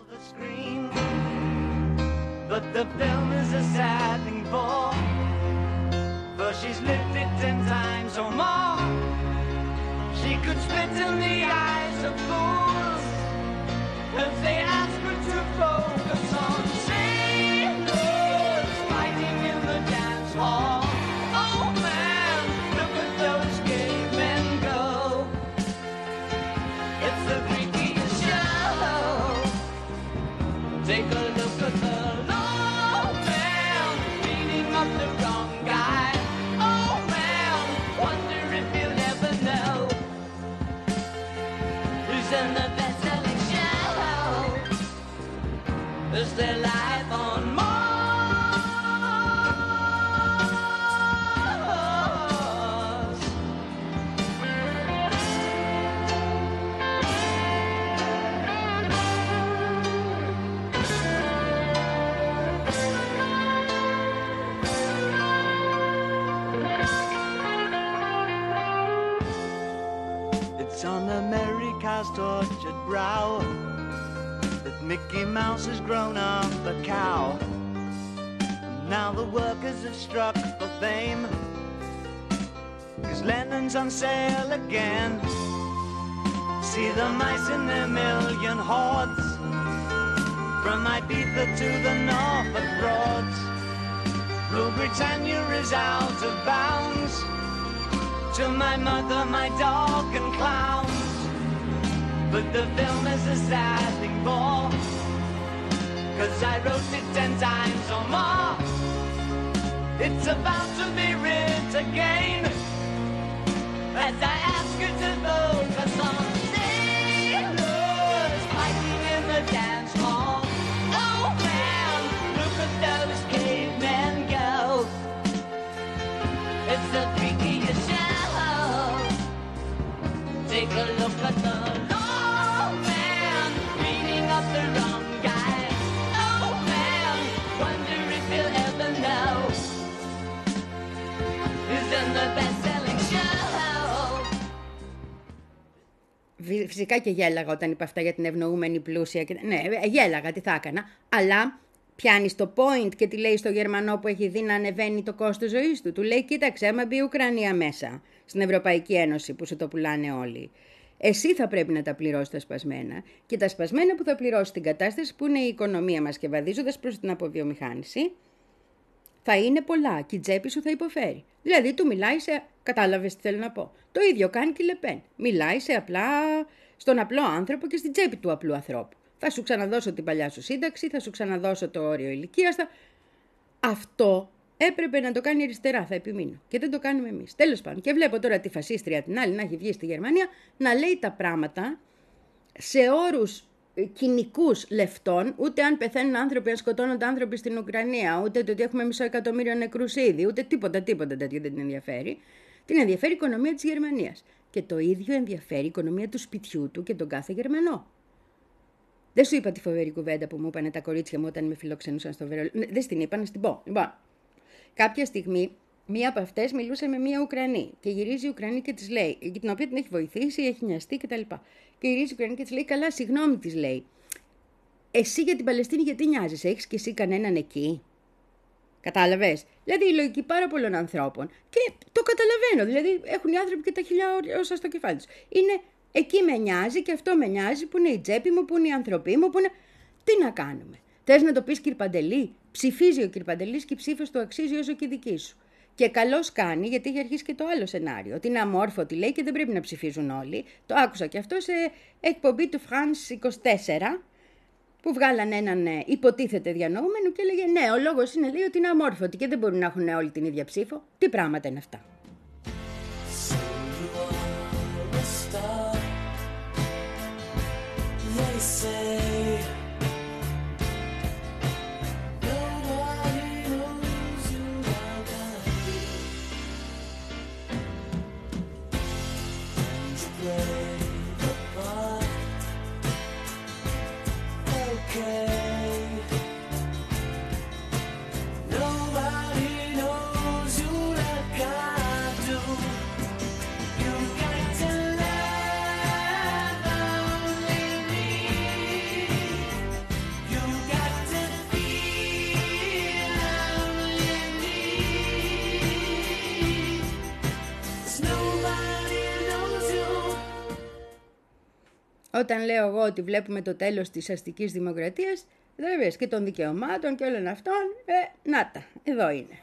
Speaker 6: But the film is a sad thing for, for she's lived it ten times or more. She could spit in the eyes of fools if they ask her to focus on sailors fighting in the dance hall. Oh man, look at those gay men go. It's the freakiest show. Take a look at the the wrong guy. Oh man, wonder if you'll ever know who's in the best-selling show. Is their life on Mars?
Speaker 7: On America's tortured brow that Mickey Mouse has grown up a cow. And now the workers have struck for fame, 'cause Lennon's on sale again. See the mice in their million hordes, from Ibiza to the Norfolk Broads. Rule Britannia is out of bounds, to my mother, my dog and clowns. But the film is a sad thing more, 'cause I wrote it ten times or more. It's about to be writ again, as I ask you to focus on sailors fighting in the dance hall. Oh man, look at those cavemen go. It's the freakiest show. Take a look at the law man beating up the wrong guy. Oh man, wonder if you'll ever know who's in the best-selling show.
Speaker 1: Φυσικά και γέλαγα όταν είπα αυτά για την ευνοούμενη πλούσια. Και... ναι, γέλαγα, τι θα έκανα. Αλλά πιάνει το point και τι λέει στο Γερμανό που έχει δει να ανεβαίνει το κόστος ζωής του. Του λέει, κοίταξε, άμα μπει η Ουκρανία μέσα στην Ευρωπαϊκή Ένωση που σου το πουλάνε όλοι, εσύ θα πρέπει να τα πληρώσει τα σπασμένα. Και τα σπασμένα που θα πληρώσει την κατάσταση που είναι η οικονομία μας και βαδίζοντας προς την αποβιομηχάνηση, θα είναι πολλά και η τσέπη σου θα υποφέρει. Δηλαδή του μιλάει σε... κατάλαβες τι θέλω να πω. Το ίδιο κάνει και η Λεπέν. Μιλάει σε απλά... στον απλό άνθρωπο και στην τσέπη του απλού ανθρώπου. Θα σου ξαναδώσω την παλιά σου σύνταξη, θα σου ξαναδώσω το όριο ηλικίας. Θα... Αυτό έπρεπε να το κάνει η αριστερά, θα επιμείνω. Και δεν το κάνουμε εμείς. Τέλος πάντων. Και βλέπω τώρα τη φασίστρια την άλλη να έχει βγει στη Γερμανία να λέει τα πράγματα σε όρους κοινικούς λεφτών, ούτε αν πεθαίνουν άνθρωποι, αν σκοτώνονται άνθρωποι στην Ουκρανία, ούτε το ότι έχουμε μισό εκατομμύριο νεκρούς ήδη, ούτε τίποτα, τίποτα τέτοιο δεν την ενδιαφέρει. Την ενδιαφέρει η οικονομία της Γερμανίας. Και το ίδιο ενδιαφέρει η οικονομία του σπιτιού του και τον κάθε Γερμανό. Δεν σου είπα τη φοβερή κουβέντα που μου είπανε τα κορίτσια μου όταν με φιλοξενούσαν στο Βερολίνο. Δεν στην είπα, να στην πω. Λοιπόν, κάποια στιγμή μία από αυτές μιλούσε με μία Ουκρανή και γυρίζει η Ουκρανή και της λέει, την οποία την έχει βοηθήσει, έχει νοιαστεί κτλ. Και γυρίζει η Ουκρανή και της λέει, καλά, συγγνώμη, της λέει. Εσύ για την Παλαιστίνη γιατί νοιάζεσαι, έχεις και εσύ κανέναν εκεί? Κατάλαβες. Δηλαδή η λογική πάρα πολλών ανθρώπων. Και το καταλαβαίνω. Δηλαδή έχουν οι άνθρωποι και τα χιλιά όσα στο κεφάλι τους. Είναι εκεί με νοιάζει και αυτό με νοιάζει που είναι η τσέπη μου, που είναι οι άνθρωποι μου, που είναι. Τι να κάνουμε. Θες να το πεις κυρ Παντελή? Ψηφίζει ο κυρ Παντελής και η ψήφος του αξίζει όσο και η δική σου. Και καλώς κάνει, γιατί έχει αρχίσει και το άλλο σενάριο. Ότι είναι αμόρφωτη λέει και δεν πρέπει να ψηφίζουν όλοι. Το άκουσα και αυτό σε εκπομπή του France είκοσι τέσσερα, που βγάλανε έναν υποτίθεται διανοούμενο και έλεγε ναι, ο λόγος είναι λέει ότι είναι αμόρφωτοι και δεν μπορούν να έχουν όλοι την ίδια ψήφο. Τι πράγματα είναι αυτά. Όταν λέω εγώ ότι βλέπουμε το τέλος της αστικής δημοκρατίας, βέβαια και των δικαιωμάτων και όλων αυτών, ε, να τα, εδώ είναι.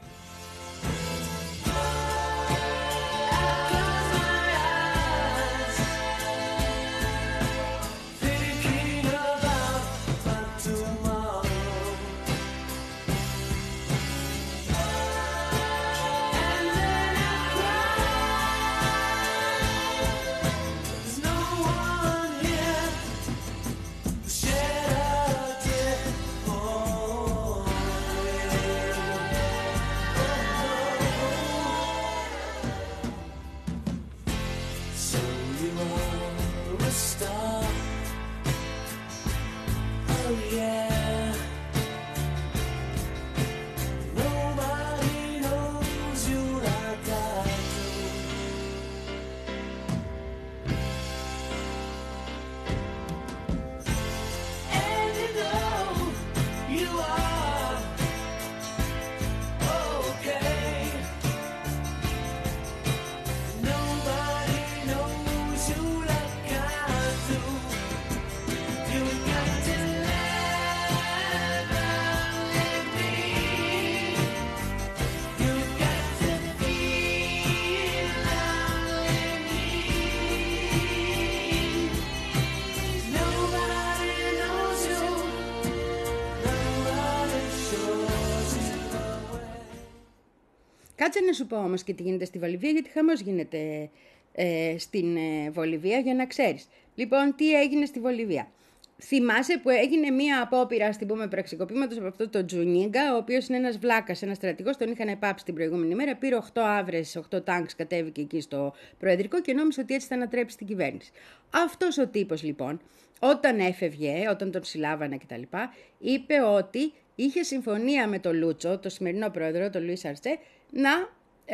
Speaker 1: Κάτσε να σου πω όμως και τι γίνεται στη Βολιβία, γιατί χαμός γίνεται ε, στην ε, Βολιβία, για να ξέρεις. Λοιπόν, τι έγινε στη Βολιβία. Θυμάσαι που έγινε μία απόπειρα, ας την πούμε, πραξικοπήματος από αυτό το Τζουνίγκα, ο οποίος είναι ένας βλάκας, ένας στρατηγός, τον είχαν επάψει την προηγούμενη μέρα, πήρε οκτώ άβρες, οκτώ τάγκς, κατέβηκε εκεί στο Προεδρικό και νόμιζε ότι έτσι θα ανατρέψει την κυβέρνηση. Αυτός ο τύπος λοιπόν, όταν έφευγε, όταν τον συλλάβανε κτλ., είπε ότι είχε συμφωνία με τον Λούτσο, το σημερινό πρόεδρο, τον Λουίς Αρτσέ, να ε,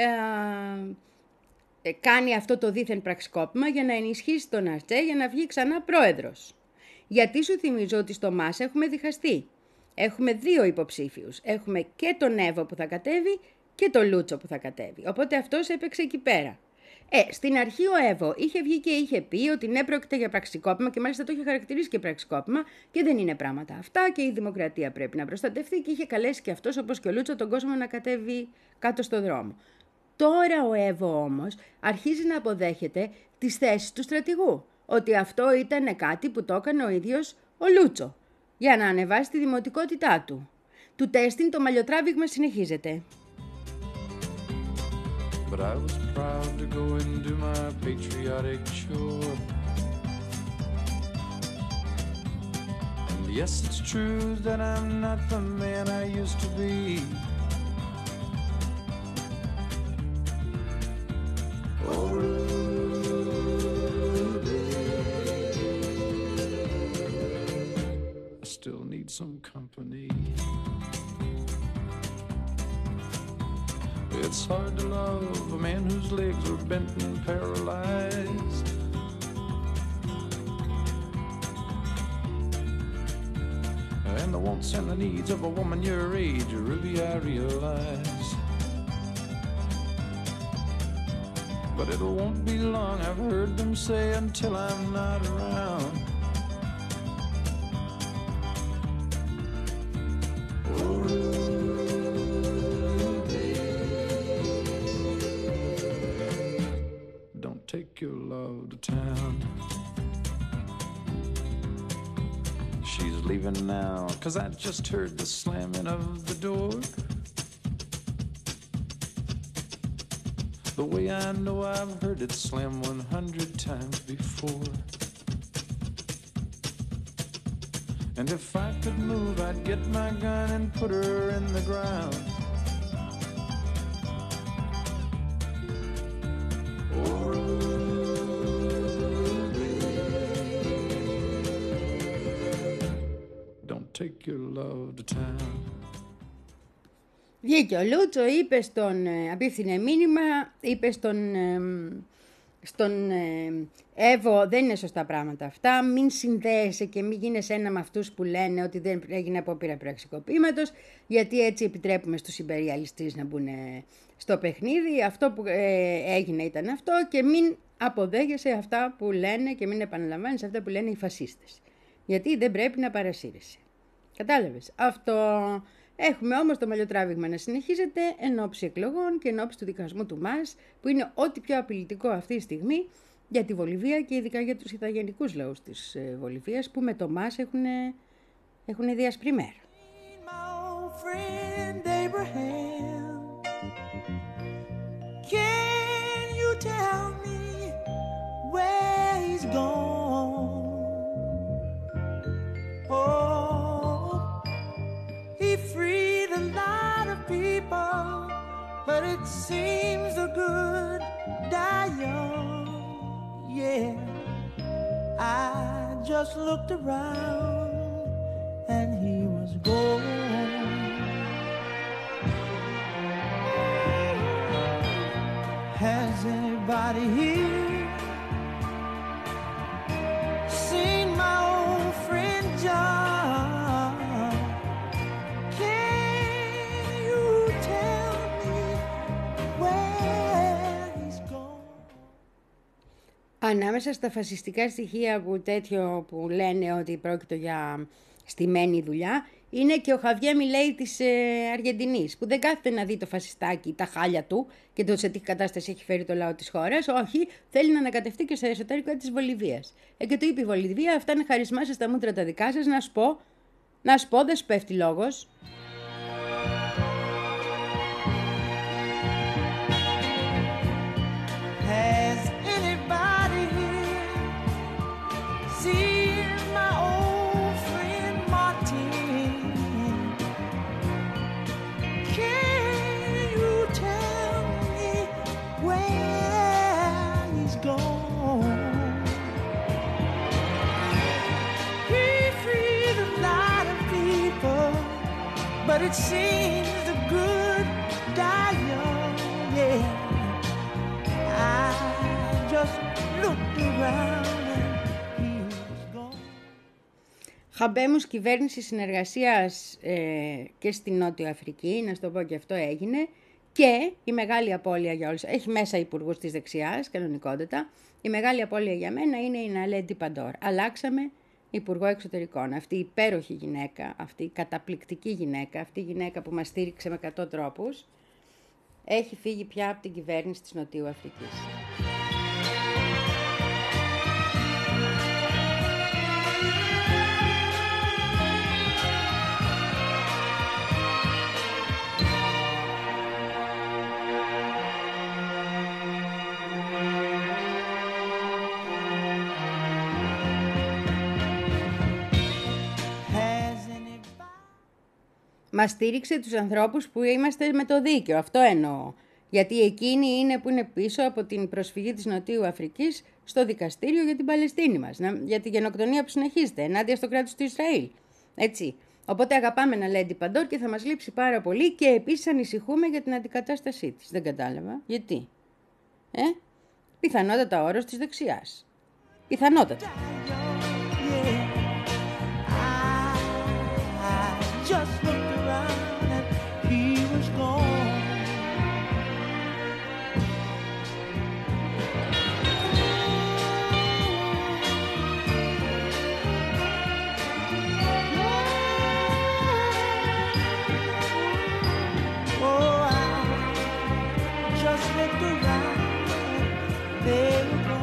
Speaker 1: ε, κάνει αυτό το δίθεν πραξικόπημα για να ενισχύσει τον Αρτσέ για να βγει ξανά πρόεδρος. Γιατί σου θυμίζω ότι στο ΜΑΣ έχουμε διχαστεί. Έχουμε δύο υποψήφιους. Έχουμε και τον Εύω που θα κατέβει και τον Λούτσο που θα κατέβει. Οπότε αυτός έπαιξε εκεί πέρα. Ε, στην αρχή ο Εύω είχε βγει και είχε πει ότι ναι, πρόκειται για πραξικόπημα και μάλιστα το είχε χαρακτηρίσει και πραξικόπημα και δεν είναι πράγματα αυτά και η δημοκρατία πρέπει να προστατευτεί και είχε καλέσει και αυτός όπως και ο Λούτσο τον κόσμο να κατέβει κάτω στο δρόμο. Τώρα ο Εύω όμως αρχίζει να αποδέχεται τις θέσεις του στρατηγού. Ότι αυτό ήταν κάτι που το έκανε ο ίδιος ο Λούτσο για να ανεβάσει τη δημοτικότητά του. Του τέστην το μαλλιοτράβηγμα συνεχίζεται.
Speaker 8: But I was proud to go and do my patriotic chore. And yes, it's true that I'm not the man I used to be. Oh, Ruby, I still need some company. It's hard to love a man whose legs are bent and paralyzed. understand the wants and the needs of a woman your age, Ruby, I realize. But it won't be long, I've heard them say, until I'm not around. Oh, Ruby, don't take your love to town. She's leaving now, 'cause I just heard the slamming of the door. The way I know I've heard it slam one hundred times before. And if I could move, I'd get my gun and put her in the ground. Oh, Ruby, don't take your love to town.
Speaker 1: Βγήκε ο Λούτσο, είπε στον, ε, απίφθινε μήνυμα, είπε στον, ε, στον ε, Εύω, δεν είναι σωστά πράγματα αυτά, μην συνδέεσαι και μην γίνεσαι ένα με αυτούς που λένε ότι δεν έγινε απόπειρα πραξικοπήματος, γιατί έτσι επιτρέπουμε στους υπεριαλιστές να μπουν στο παιχνίδι, αυτό που ε, έγινε ήταν αυτό και μην αποδέχεσαι αυτά που λένε και μην επαναλαμβάνεις αυτά που λένε οι φασίστες, γιατί δεν πρέπει να παρασύρεσαι. Κατάλαβες, αυτό... Έχουμε όμως το μαλλιοτράβηγμα να συνεχίζεται εν ώψη εκλογών και εν ώψη του δικασμού του ΜΑΣ, που είναι ό,τι πιο απειλητικό αυτή τη στιγμή για τη Βολιβία και ειδικά για τους ηθαγενικούς λαούς της Βολιβίας, που με το ΜΑΣ έχουν, έχουν διασπρεί μέρα.
Speaker 9: Can you tell me where he's gone? Oh, he freed a lot of people, but it seems the good die young. Yeah, I just looked around and he was gone. Has anybody here seen my old friend John? Can you tell me where he's gone?
Speaker 1: Ανάμεσα στα φασιστικά στοιχεία που τέτοιο που λένε ότι πρόκειται για στημένη δουλειά, είναι και ο Χαβιέ Μιλέη της ε, Αργεντινής, που δεν κάθεται να δει το φασιστάκι, τα χάλια του και το σε τι κατάσταση έχει φέρει το λαό της χώρας. Όχι, θέλει να ανακατευτεί και στο εσωτερικό της Βολιβίας. Ε, και του είπε η Βολιβία, αυτά είναι χαρισμά σας στα μούτρα τα δικά σας, να σου πω, να σου πω, δεν σου πέφτει λόγος.
Speaker 9: Has anybody here seen my old friend Martin? Can you tell me where he's gone? He freed a lot of people, but it seems the good die young. Yeah, I just looked around and he was gone.
Speaker 1: Χαμπέμους κυβέρνηση συνεργασίας ε, και στην Νότιο Αφρική, να σου το πω και αυτό έγινε, και η μεγάλη απώλεια για όλους, έχει μέσα υπουργούς της δεξιάς, κανονικότατα, η μεγάλη απώλεια για μένα είναι η Ναλέντι Παντόρ. Αλλάξαμε υπουργό εξωτερικών, αυτή η υπέροχη γυναίκα, αυτή η καταπληκτική γυναίκα, αυτή η γυναίκα που μας στήριξε με εκατό τρόπους, έχει φύγει πια από την κυβέρνηση της Νοτιού Αφρικής. Μας στήριξε τους ανθρώπους που είμαστε με το δίκαιο, αυτό εννοώ. Γιατί εκείνοι είναι που είναι πίσω από την προσφυγή της Νοτιού Αφρικής στο δικαστήριο για την Παλαιστίνη μας, για τη γενοκτονία που συνεχίζεται ενάντια στο κράτος του Ισραήλ. Έτσι. Οπότε αγαπάμε Ναλέντι Παντόρ και θα μας λείψει πάρα πολύ και επίσης ανησυχούμε για την αντικατάστασή της. Δεν κατάλαβα. Γιατί. Ε? Πιθανότατα όρος της δεξιάς. Πιθανότατα.
Speaker 9: I let the ride they go.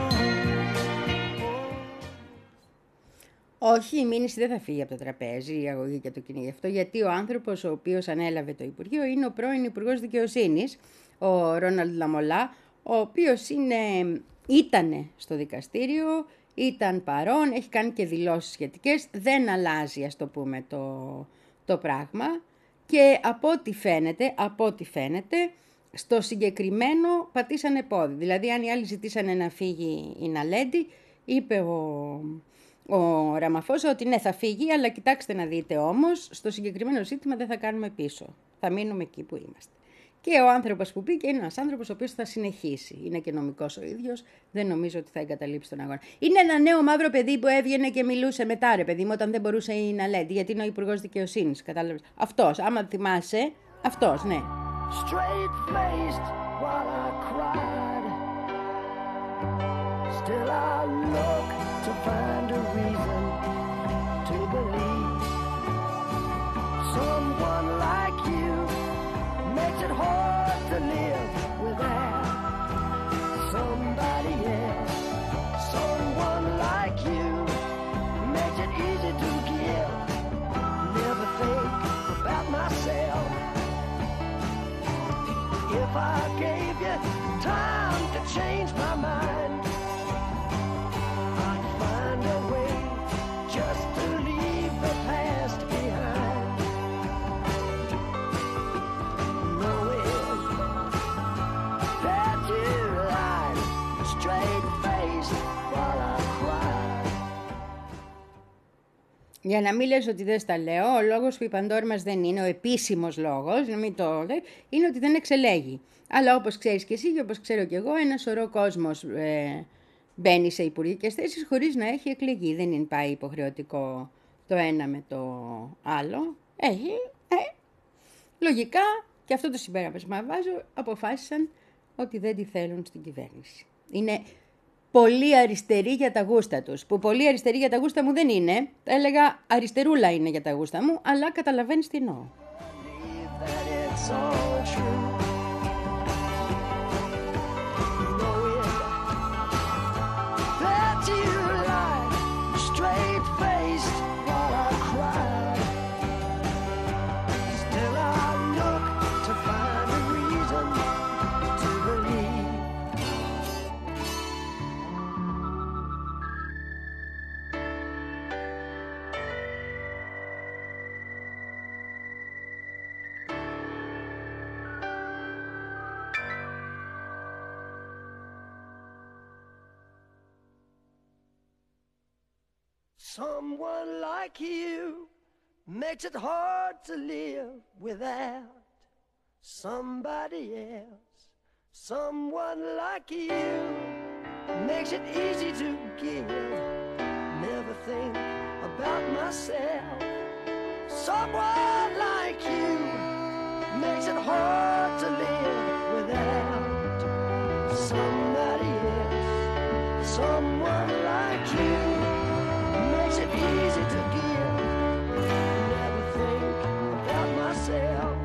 Speaker 1: Όχι, η μήνυση δεν θα φύγει από το τραπέζι, η αγωγή και το κυνήγι αυτό, γιατί ο άνθρωπος ο οποίος ανέλαβε το Υπουργείο είναι ο πρώην Υπουργός Δικαιοσύνης, ο Ρόναλντ Λαμολά, ο οποίος είναι, ήτανε στο δικαστήριο, ήταν παρόν, έχει κάνει και δηλώσεις σχετικές, δεν αλλάζει, ας το πούμε, το, το πράγμα και από ό,τι φαίνεται, από ό,τι φαίνεται, στο συγκεκριμένο πατήσανε πόδι. Δηλαδή, αν οι άλλοι ζητήσανε να φύγει η Ναλέντη, είπε ο... Ο Ραμαφώσα ότι ναι, θα φύγει, αλλά κοιτάξτε να δείτε όμως, στο συγκεκριμένο ζήτημα δεν θα κάνουμε πίσω. Θα μείνουμε εκεί που είμαστε. Και ο άνθρωπος που πήγε είναι ένας άνθρωπος ο οποίος θα συνεχίσει. Είναι και νομικός ο ίδιος, δεν νομίζω ότι θα εγκαταλείψει τον αγώνα. Είναι ένα νέο μαύρο παιδί που έβγαινε και μιλούσε μετά, ρε παιδί μου, όταν δεν μπορούσε η Ναλέντη, γιατί είναι ο Υπουργός Δικαιοσύνης. Κατάλαβες. Αυτός, άμα θυμάσαι, αυτός, ναι.
Speaker 4: Straight-faced while I cried. Still I look to find a reason to believe someone like you makes it hard to live without somebody else. Someone like you makes it easy to give. Never think about myself. If I gave you time to change my mind, just to leave the past behind. Knowing that you lied straight-faced while I cried.
Speaker 1: Για να μην λες ότι δεν στα λέω, ο λόγος που η Παντόρη μας δεν είναι ο επίσημος λόγος, να μην το λέει, είναι ότι δεν εξελέγει. Αλλά όπως ξέρεις και εσύ και όπως ξέρω και εγώ, ένα σωρό κόσμος ε, μπαίνει σε υπουργικές θέσεις χωρίς να έχει εκλεγεί. Δεν είναι πάει υποχρεωτικό το ένα με το άλλο. Έχει, ε, λογικά, και αυτό το συμπέρασμα βάζω, αποφάσισαν ότι δεν τη θέλουν στην κυβέρνηση. Είναι πολύ αριστερή για τα γούστα τους. Που πολύ αριστερή για τα γούστα μου δεν είναι. Θα έλεγα αριστερούλα είναι για τα γούστα μου, αλλά καταλαβαίνεις τι εννοώ.
Speaker 4: Someone like you makes it hard to live without somebody else. Someone like you makes it easy to give. Never think about myself. Someone like you makes it hard to live without somebody else. Someone like you makes it easy to give. Never think about myself.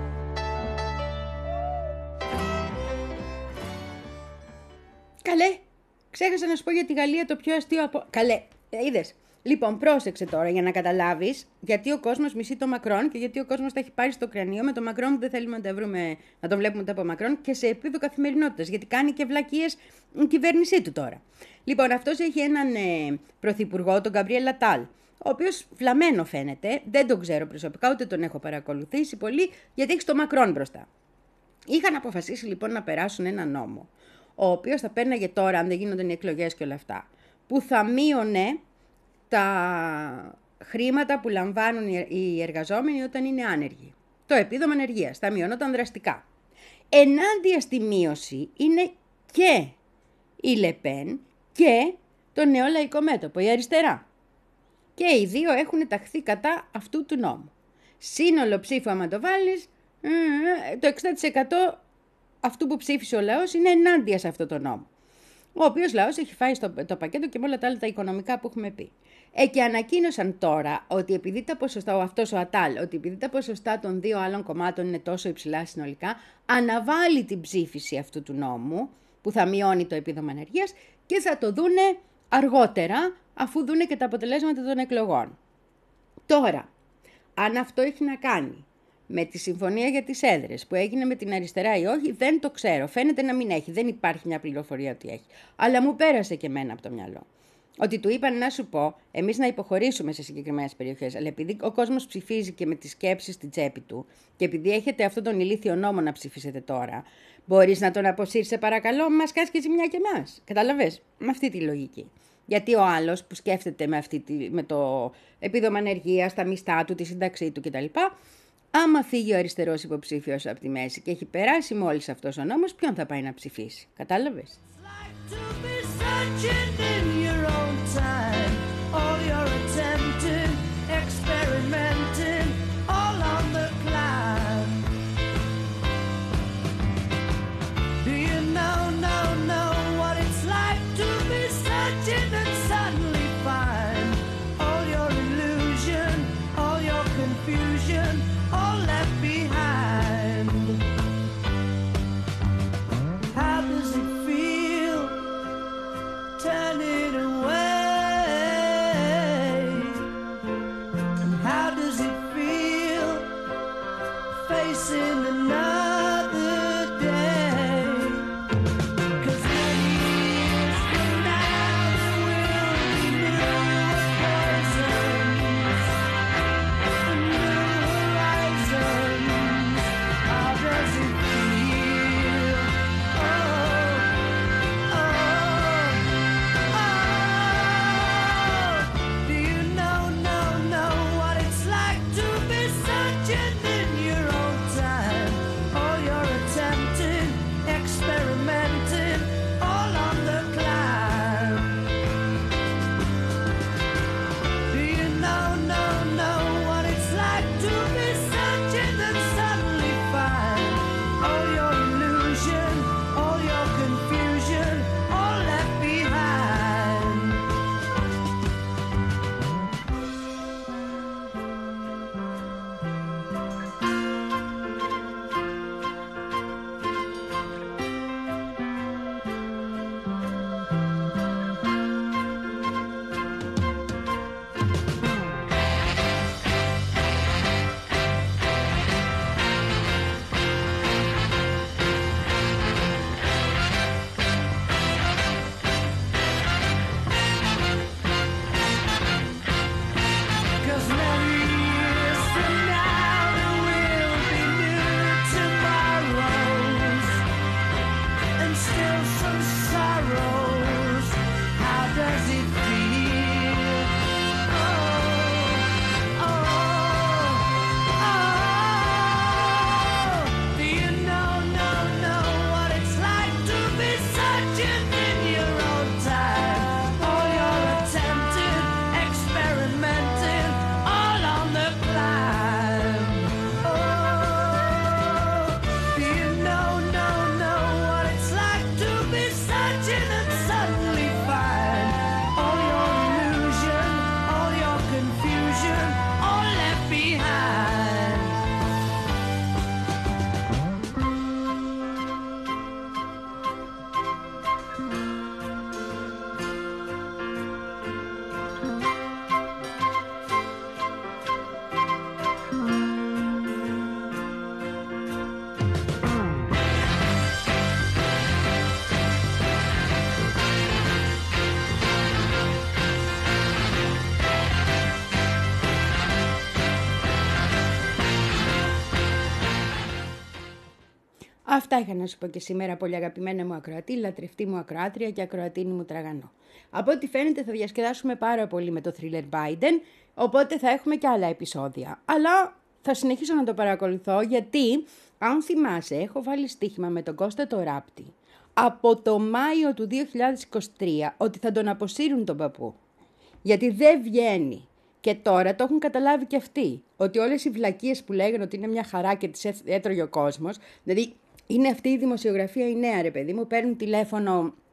Speaker 1: Καλέ, ξέχασα να σου πω για τη Γαλλία το πιο αστείο από... Καλέ, είδες. Λοιπόν, πρόσεξε τώρα για να καταλάβεις γιατί ο κόσμος μισεί το Μακρόν και γιατί ο κόσμος τα έχει πάρει στο κρανίο με το Μακρόν που δεν θέλουμε να, τα βρούμε, να τον βλέπουμε τα από Μακρόν και σε επίπεδο καθημερινότητας, γιατί κάνει και βλακίες η κυβέρνησή του τώρα. Λοιπόν, αυτός έχει έναν ε, πρωθυπουργό, τον Γκαμπριέλ Ατάλ, ο οποίος φλαμμένο φαίνεται, δεν τον ξέρω προσωπικά, ούτε τον έχω παρακολουθήσει πολύ, γιατί έχει το Μακρόν μπροστά. Είχαν αποφασίσει λοιπόν να περάσουν ένα νόμο, ο οποίος θα πέρναγε τώρα, αν δεν γίνονταν οι εκλογές και όλα αυτά, που θα μείωνε τα χρήματα που λαμβάνουν οι εργαζόμενοι όταν είναι άνεργοι. Το επίδομα ανεργίας θα μειωνόταν δραστικά. Ενάντια στη μείωση είναι και η Λεπέν και το Νέο Λαϊκό Μέτωπο, η αριστερά. Και οι δύο έχουν ταχθεί κατά αυτού του νόμου. Σύνολο ψήφου, άμα το βάλεις, το εξήντα τοις εκατό αυτού που ψήφισε ο λαός είναι ενάντια σε αυτό το νόμο. ο οποίος λαός έχει φάει στο, το πακέτο και με όλα τα άλλα τα οικονομικά που έχουμε πει. Ε, και ανακοίνωσαν τώρα ότι επειδή τα ποσοστά, ο αυτός ο Ατάλ, ότι επειδή τα ποσοστά των δύο άλλων κομμάτων είναι τόσο υψηλά συνολικά, αναβάλει την ψήφιση αυτού του νόμου, που θα μειώνει το επίδομα ανεργίας, και θα το δούνε αργότερα, αφού δούνε και τα αποτελέσματα των εκλογών. Τώρα, αν αυτό έχει να κάνει με τη συμφωνία για τις έδρες που έγινε με την αριστερά ή όχι, δεν το ξέρω. Φαίνεται να μην έχει, δεν υπάρχει μια πληροφορία ότι έχει. Αλλά μου πέρασε και εμένα από το μυαλό. Ότι του είπαν να σου πω, εμείς να υποχωρήσουμε σε συγκεκριμένες περιοχές, αλλά επειδή ο κόσμος ψηφίζει και με τις σκέψεις στην τσέπη του, και επειδή έχετε αυτόν τον ηλίθιο νόμο να ψηφίσετε τώρα, μπορείς να τον αποσύρεις, σε παρακαλώ, μας κάνεις και ζημιά και εμάς. Καταλαβες, με αυτή τη λογική. Γιατί ο άλλος που σκέφτεται με, αυτή τη, με το επίδομα ανεργίας, τα μισθά του, τη σύνταξή του κτλ., άμα φύγει ο αριστερός υποψήφιος από τη μέση και έχει περάσει μόλις αυτός ο νόμος, ποιον θα πάει να ψηφίσει. Κατάλαβες. Αυτά είχα να σου πω και σήμερα, πολύ αγαπημένα μου ακροατή, λατρευτή μου ακροάτρια και ακροατίνη μου τραγανό. Από ό,τι φαίνεται θα διασκεδάσουμε πάρα πολύ με το thriller Biden, οπότε θα έχουμε και άλλα επεισόδια. Αλλά θα συνεχίσω να το παρακολουθώ, γιατί, αν θυμάσαι, έχω βάλει στοίχημα με τον Κώστα το Ράπτη από το Μάιο του δύο χιλιάδες είκοσι τρία ότι θα τον αποσύρουν τον παππού. Γιατί δεν βγαίνει. Και τώρα το έχουν καταλάβει και αυτοί, ότι όλες οι βλακίες που λέγανε ότι είναι μια χαρά και τις έτρωγε ο κόσμος, δηλαδή είναι αυτή η δημοσιογραφία η νέα, ρε παιδί μου, παίρνουν τηλέφωνο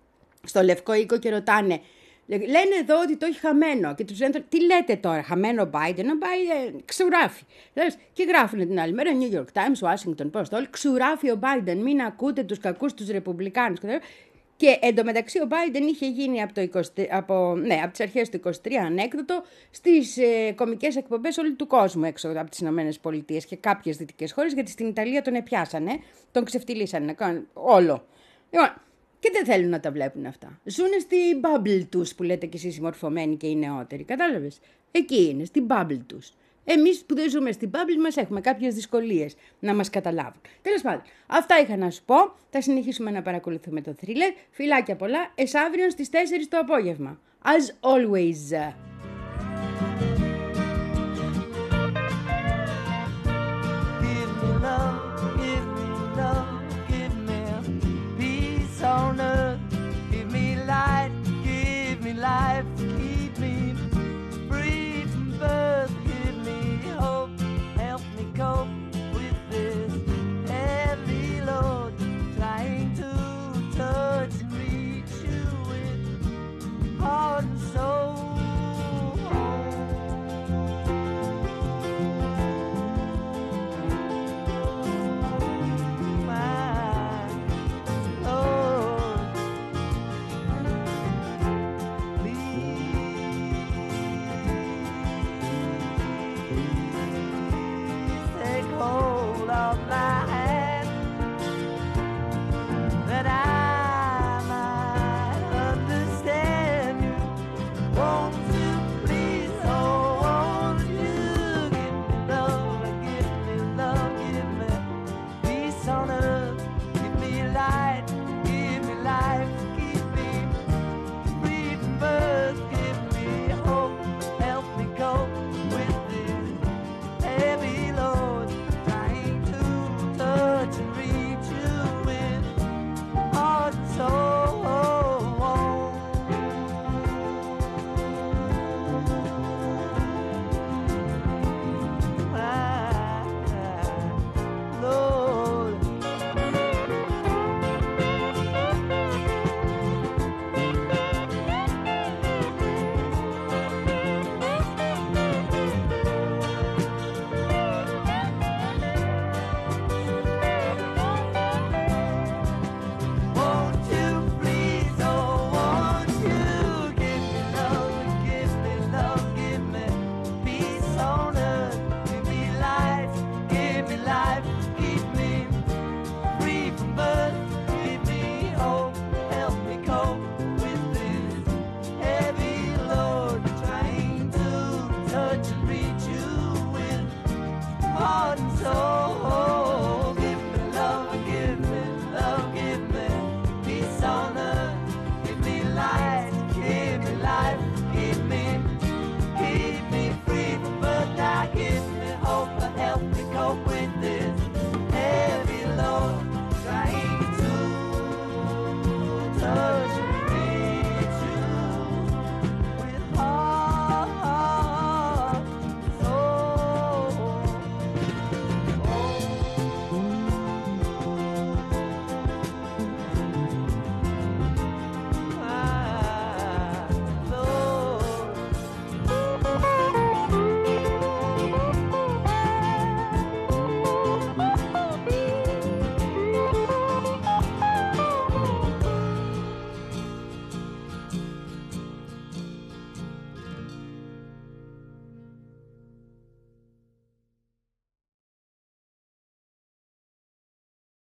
Speaker 1: στο Λευκό Οίκο και ρωτάνε, λένε εδώ ότι το έχει χαμένο. Και τους λένε, τι λέτε τώρα, χαμένο ο Biden? Ο Biden ξουρράφει. Και γράφουν την άλλη μέρα, New York Times, Washington Post, όλοι ξουρράφει ο Biden, μην ακούτε τους κακούς τους Ρεπουμπλικάνους. Και εντωμεταξύ ο Biden είχε γίνει από, το είκοσι, από, ναι, από τις αρχές του είκοσι τρία ανέκδοτο στις ε, κομικές εκπομπές όλου του κόσμου έξω από τις Ηνωμένες Πολιτείες και κάποιες δυτικές χώρες, γιατί στην Ιταλία τον επιάσανε, τον ξεφτυλίσανε, όλο. Λοιπόν, και δεν θέλουν να τα βλέπουν αυτά. Ζούνε στη bubble τους που λέτε κι εσείς οι μορφωμένοι και οι νεότεροι, κατάλαβες. Εκεί είναι, στη bubble τους. Εμείς που δεν ζούμε στην bubble μας έχουμε κάποιες δυσκολίες να μας καταλάβουν. Τέλος πάντων, αυτά είχα να σου πω. Θα συνεχίσουμε να παρακολουθούμε το thriller. Φιλάκια πολλά, εσ' αύριο στις τέσσερις το απόγευμα. As always.